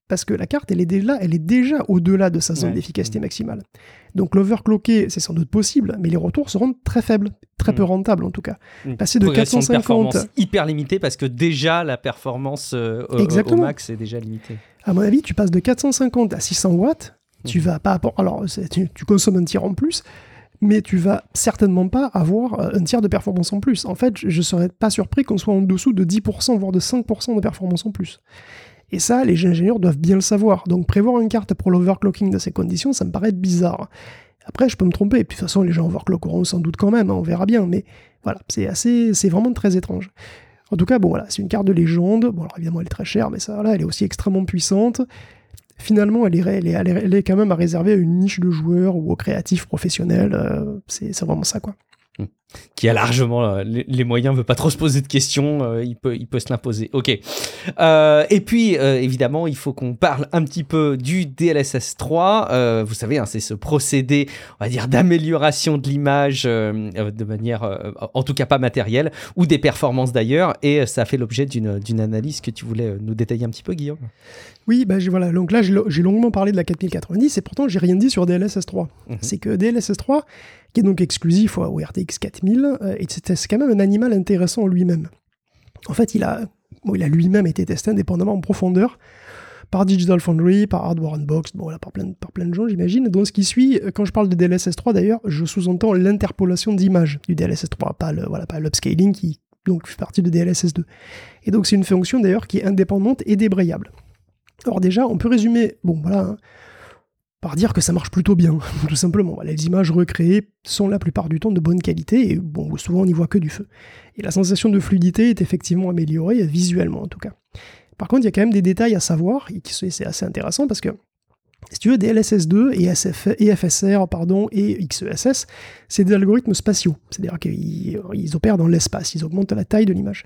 parce que la carte, elle est déjà au-delà de sa zone d'efficacité maximale. Donc l'overclocker, c'est sans doute possible, mais les retours seront très faibles, très peu rentables en tout cas. Passer de 450... performance hyper limitée, parce que déjà la performance au max est déjà limitée. À mon avis, tu passes de 450 à 600 watts, tu vas pas... Alors, tu consommes un tiers en plus, mais tu vas certainement pas avoir un tiers de performance en plus. En fait, je serais pas surpris qu'on soit en dessous de 10%, voire de 5% de performance en plus. Et ça, les ingénieurs doivent bien le savoir. Donc prévoir une carte pour l'overclocking dans ces conditions, ça me paraît bizarre. Après, je peux me tromper, et puis de toute façon, les gens overclockeront sans doute quand même, on verra bien, mais voilà, c'est vraiment très étrange. En tout cas, bon voilà, c'est une carte de légende. Bon, alors évidemment, elle est très chère, mais ça, voilà, elle est aussi extrêmement puissante. Finalement, elle est quand même à réserver à une niche de joueurs ou aux créatifs professionnels. C'est vraiment ça, quoi. Qui a largement les moyens, veut pas trop se poser de questions, il peut se l'imposer. Ok. Et puis, évidemment, il faut qu'on parle un petit peu du DLSS 3. Vous savez, c'est ce procédé, on va dire, d'amélioration de l'image de manière, en tout cas pas matérielle, ou des performances d'ailleurs. Et ça a fait l'objet d'une analyse que tu voulais nous détailler un petit peu, Guillaume. Oui, voilà. Donc là, j'ai longuement parlé de la 4090 et pourtant, j'ai rien dit sur DLSS 3. C'est que DLSS 3, qui est donc exclusif au RTX 4000, et c'est quand même un animal intéressant en lui-même. En fait, il a lui-même été testé indépendamment en profondeur par Digital Foundry, par Hardware Unboxed, par plein de gens, j'imagine. Donc, ce qui suit, quand je parle de DLSS 3, d'ailleurs, je sous-entends l'interpolation d'image du DLSS 3, pas l'upscaling qui donc fait partie de DLSS 2. Et donc, c'est une fonction, d'ailleurs, qui est indépendante et débrayable. Alors déjà, on peut résumer, par dire que ça marche plutôt bien, tout simplement. Les images recréées sont la plupart du temps de bonne qualité, et souvent on n'y voit que du feu. Et la sensation de fluidité est effectivement améliorée, visuellement en tout cas. Par contre, il y a quand même des détails à savoir, et c'est assez intéressant, parce que, si tu veux, DLSS 2 et FSR et XESS, c'est des algorithmes spatiaux. C'est-à-dire qu'ils opèrent dans l'espace, ils augmentent la taille de l'image.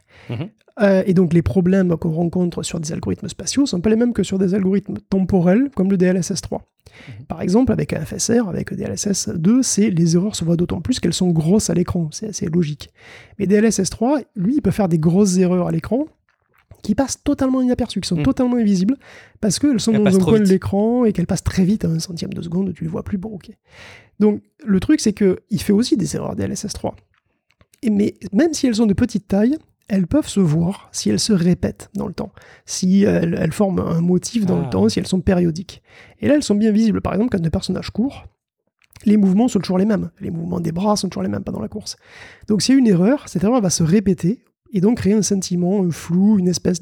Et donc les problèmes qu'on rencontre sur des algorithmes spatiaux ne sont pas les mêmes que sur des algorithmes temporels, comme le DLSS 3. Par exemple, avec un FSR, avec DLSS 2, les erreurs se voient d'autant plus qu'elles sont grosses à l'écran, c'est assez logique. Mais DLSS 3, lui, il peut faire des grosses erreurs à l'écran, qui passent totalement inaperçues, qui sont totalement invisibles, parce qu'elles sont dans un coin de l'écran et qu'elles passent très vite, à 1 centième de seconde, tu les vois plus, ok. Donc, le truc, c'est qu'il fait aussi des erreurs DLSS 3. Mais même si elles sont de petite taille, elles peuvent se voir si elles se répètent dans le temps, si elles forment un motif dans le temps, si elles sont périodiques. Et là, elles sont bien visibles. Par exemple, quand un personnage court, les mouvements sont toujours les mêmes. Les mouvements des bras sont toujours les mêmes pendant la course. Donc, s'il y a une erreur, cette erreur va se répéter et donc créer un sentiment, un flou,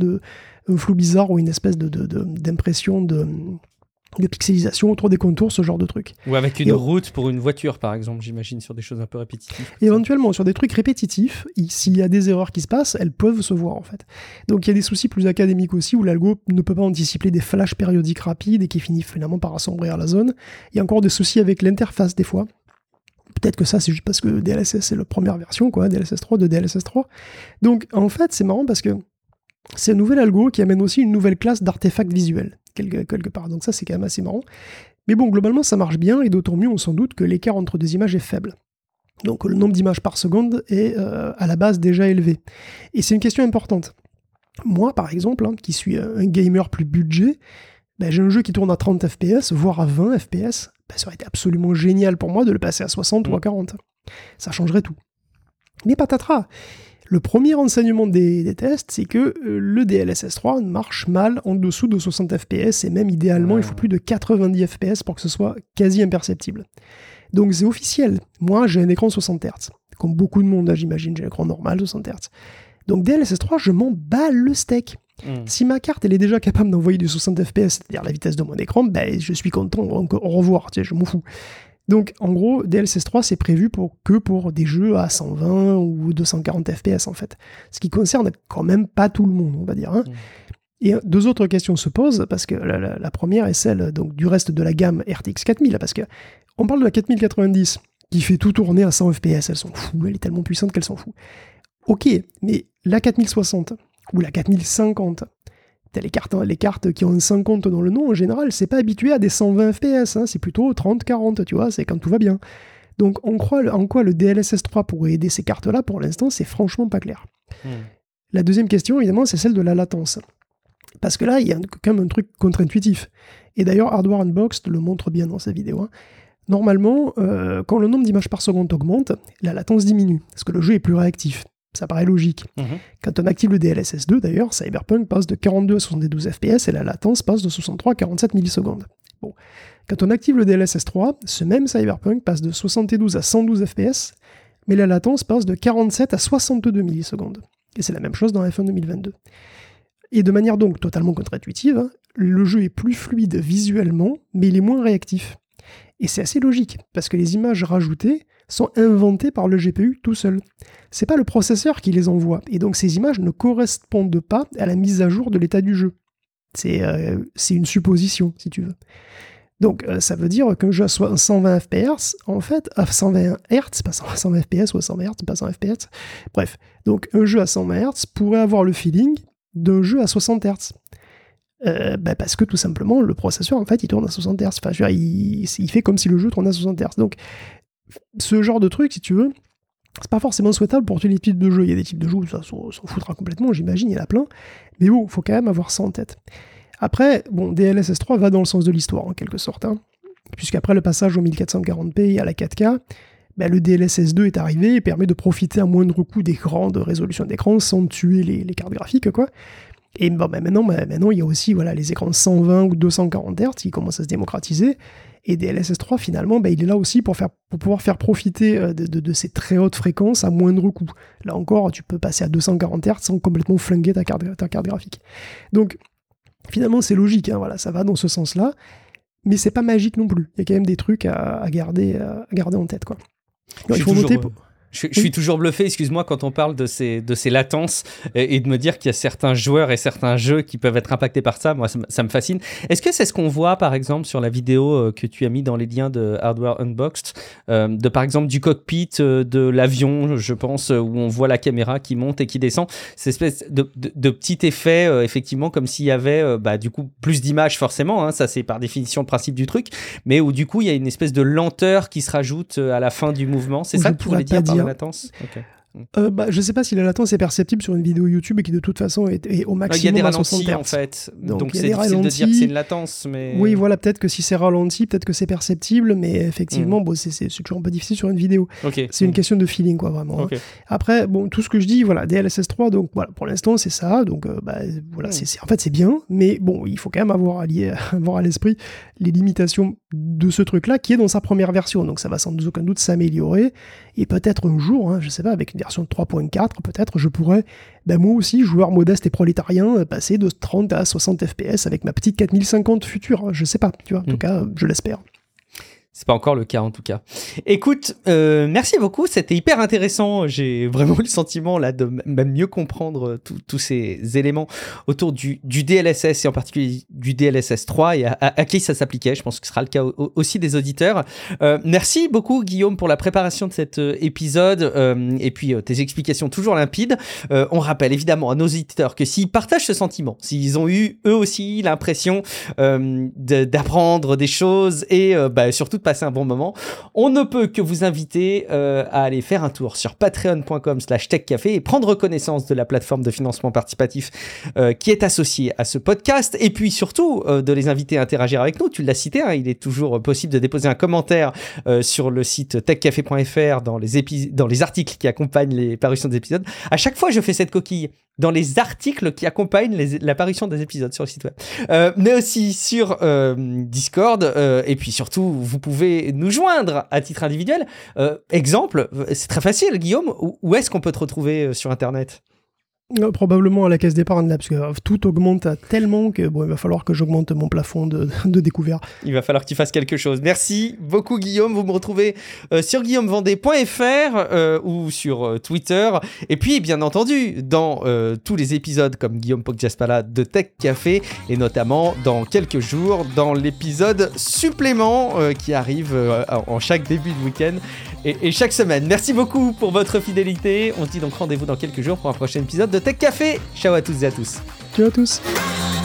un flou bizarre ou une espèce d'impression de pixelisation autour des contours, ce genre de truc. Ou avec une route pour une voiture, par exemple, j'imagine, sur des choses un peu répétitives. Éventuellement, sur des trucs répétitifs, s'il y a des erreurs qui se passent, elles peuvent se voir, en fait. Donc il y a des soucis plus académiques aussi, où l'algo ne peut pas anticiper des flashs périodiques rapides et qui finissent finalement par assombrir la zone. Il y a encore des soucis avec l'interface, des fois. Peut-être que ça, c'est juste parce que DLSS, c'est la première version, DLSS 3 de DLSS 3. Donc, en fait, c'est marrant parce que c'est un nouvel algo qui amène aussi une nouvelle classe d'artefacts visuels, quelque part. Donc ça, c'est quand même assez marrant. Mais globalement, ça marche bien, et d'autant mieux, on s'en doute, que l'écart entre deux images est faible. Donc le nombre d'images par seconde est à la base déjà élevé. Et c'est une question importante. Moi, par exemple, qui suis un gamer plus budget, j'ai un jeu qui tourne à 30 FPS, voire à 20 FPS, ça aurait été absolument génial pour moi de le passer à 60 ou à 40. Ça changerait tout. Mais patatras, le premier enseignement des tests, c'est que le DLSS 3 marche mal en dessous de 60 FPS, et même idéalement, il faut plus de 90 FPS pour que ce soit quasi imperceptible. Donc c'est officiel. Moi, j'ai un écran 60 Hz. Comme beaucoup de monde, j'imagine, j'ai un écran normal 60 Hz. Donc DLSS 3, je m'en bats le steak. Si ma carte elle est déjà capable d'envoyer du 60 FPS, c'est-à-dire la vitesse de mon écran, je suis content, au revoir, je m'en fous. Donc en gros, DLSS 3 c'est prévu que pour des jeux à 120 ou 240 FPS en fait. Ce qui concerne quand même pas tout le monde, on va dire. Et deux autres questions se posent, parce que la première est celle donc, du reste de la gamme RTX 4000, parce que on parle de la 4090 qui fait tout tourner à 100 FPS, elle s'en fout, elle est tellement puissante qu'elle s'en fout. Ok, mais la 4060 ou la 4050, les cartes qui ont un 50 dans le nom, en général, c'est pas habitué à des 120 FPS, c'est plutôt 30-40, tu vois, c'est quand tout va bien. Donc en quoi le DLSS 3 pourrait aider ces cartes-là, pour l'instant, c'est franchement pas clair. La deuxième question, évidemment, c'est celle de la latence. Parce que là, il y a quand même un truc contre-intuitif. Et d'ailleurs, Hardware Unboxed le montre bien dans sa vidéo. Hein. Normalement, quand le nombre d'images par seconde augmente, la latence diminue, parce que le jeu est plus réactif. Ça paraît logique. Quand on active le DLSS 2, d'ailleurs, Cyberpunk passe de 42 à 72 FPS et la latence passe de 63 à 47 millisecondes. Bon. Quand on active le DLSS 3, ce même Cyberpunk passe de 72 à 112 FPS, mais la latence passe de 47 à 62 millisecondes. Et c'est la même chose dans F1 2022. Et de manière donc totalement contre-intuitive, hein, le jeu est plus fluide visuellement, mais il est moins réactif. Et c'est assez logique, parce que les images rajoutées sont inventées par le GPU tout seul. C'est pas le processeur qui les envoie, et donc ces images ne correspondent pas à la mise à jour de l'état du jeu. C'est une supposition, si tu veux. Donc ça veut dire qu'un jeu à 120 FPS, en fait, à 120 Hz, pas 120 FPS ou à 120 Hz, pas 100 FPS, bref, donc un jeu à 120 Hz pourrait avoir le feeling d'un jeu à 60 Hz. Parce que tout simplement, le processeur, en fait, il tourne à 60 Hz. Enfin, je veux dire, il fait comme si le jeu tournait à 60 Hz. Donc, ce genre de truc, si tu veux, c'est pas forcément souhaitable pour tous les types de jeux. Il y a des types de jeux où ça s'en foutra complètement, j'imagine, il y en a plein. Mais bon, il faut quand même avoir ça en tête. Après, bon, DLSS 3 va dans le sens de l'histoire, en quelque sorte. Hein, puisqu'après le passage au 1440p et à la 4K, le DLSS 2 est arrivé et permet de profiter à moindre coût des grandes résolutions d'écran sans tuer les cartes graphiques, quoi. Et maintenant, il y a aussi les écrans 120 ou 240 Hz qui commencent à se démocratiser. Et DLSS 3, finalement, il est là aussi pour pouvoir faire profiter de ces très hautes fréquences à moindre coût. Là encore, tu peux passer à 240 Hz sans complètement flinguer ta carte graphique. Donc, finalement, c'est logique, hein, ça va dans ce sens-là. Mais c'est pas magique non plus. Il y a quand même des trucs à garder en tête, quoi. Alors, il faut noter... Je suis toujours bluffé, excuse-moi, quand on parle de ces latences et de me dire qu'il y a certains joueurs et certains jeux qui peuvent être impactés par ça. Moi, ça me fascine. Est-ce que c'est ce qu'on voit, par exemple, sur la vidéo que tu as mis dans les liens de Hardware Unboxed, de par exemple du cockpit de l'avion, je pense, où on voit la caméra qui monte et qui descend, cette espèce de petit effet, effectivement, comme s'il y avait du coup plus d'images forcément, hein, ça c'est par définition le principe du truc, mais où du coup il y a une espèce de lenteur qui se rajoute à la fin du mouvement. C'est ça que tu voulais dire par la latence? Okay. Je sais pas si la latence est perceptible sur une vidéo YouTube et qui de toute façon est au maximum. Il y a des ralentis en fait, donc c'est difficile de dire que c'est une latence. Mais... Oui, voilà, peut-être que si c'est ralenti, peut-être que c'est perceptible, mais effectivement, c'est toujours un peu difficile sur une vidéo. Okay. C'est une question de feeling, quoi, vraiment. Okay. Hein. Après, tout ce que je dis, DLSS 3, donc voilà, pour l'instant c'est ça, donc en fait c'est bien, mais bon, il faut quand même avoir à l'esprit les limitations de ce truc-là qui est dans sa première version, donc ça va sans aucun doute s'améliorer, et peut-être un jour, hein, je sais pas, avec une version 3.4, peut-être je pourrais, moi aussi, joueur modeste et prolétarien, passer de 30 à 60 FPS avec ma petite 4050 future, je sais pas, tu vois, en tout cas, je l'espère. C'est pas encore le cas en tout cas. Écoute, merci beaucoup, c'était hyper intéressant. J'ai vraiment eu le sentiment là de même mieux comprendre tous ces éléments autour du DLSS et en particulier du DLSS 3 et à qui ça s'appliquait. Je pense que ce sera le cas aussi des auditeurs. Merci beaucoup Guillaume pour la préparation de cet épisode et puis tes explications toujours limpides. On rappelle évidemment à nos auditeurs que s'ils partagent ce sentiment, s'ils ont eu eux aussi l'impression d'apprendre des choses et surtout de passer un bon moment, on ne peut que vous inviter à aller faire un tour sur patreon.com/techcafé et prendre connaissance de la plateforme de financement participatif qui est associée à ce podcast, et puis surtout de les inviter à interagir avec nous. Tu l'as cité, hein, il est toujours possible de déposer un commentaire sur le site techcafé.fr dans les articles qui accompagnent les parutions des épisodes. À chaque fois, je fais cette coquille dans les articles qui accompagnent l'apparition des épisodes sur le site web, mais aussi sur Discord, et puis surtout vous pouvez nous joindre à titre individuel. Exemple, c'est très facile Guillaume, où est-ce qu'on peut te retrouver sur internet ? Probablement à la caisse d'épargne, là, parce que tout augmente tellement que il va falloir que j'augmente mon plafond de découvert. Il va falloir que tu fasses quelque chose. Merci beaucoup Guillaume, vous me retrouvez sur guillaumevendée.fr ou sur Twitter, et puis bien entendu dans tous les épisodes comme Guillaume Poggiaspala de Tech Café, et notamment dans quelques jours dans l'épisode supplément qui arrive en chaque début de week-end et chaque semaine. Merci beaucoup pour votre fidélité, on se dit donc rendez-vous dans quelques jours pour un prochain épisode de Tech Café. Ciao à toutes et à tous. Ciao à tous.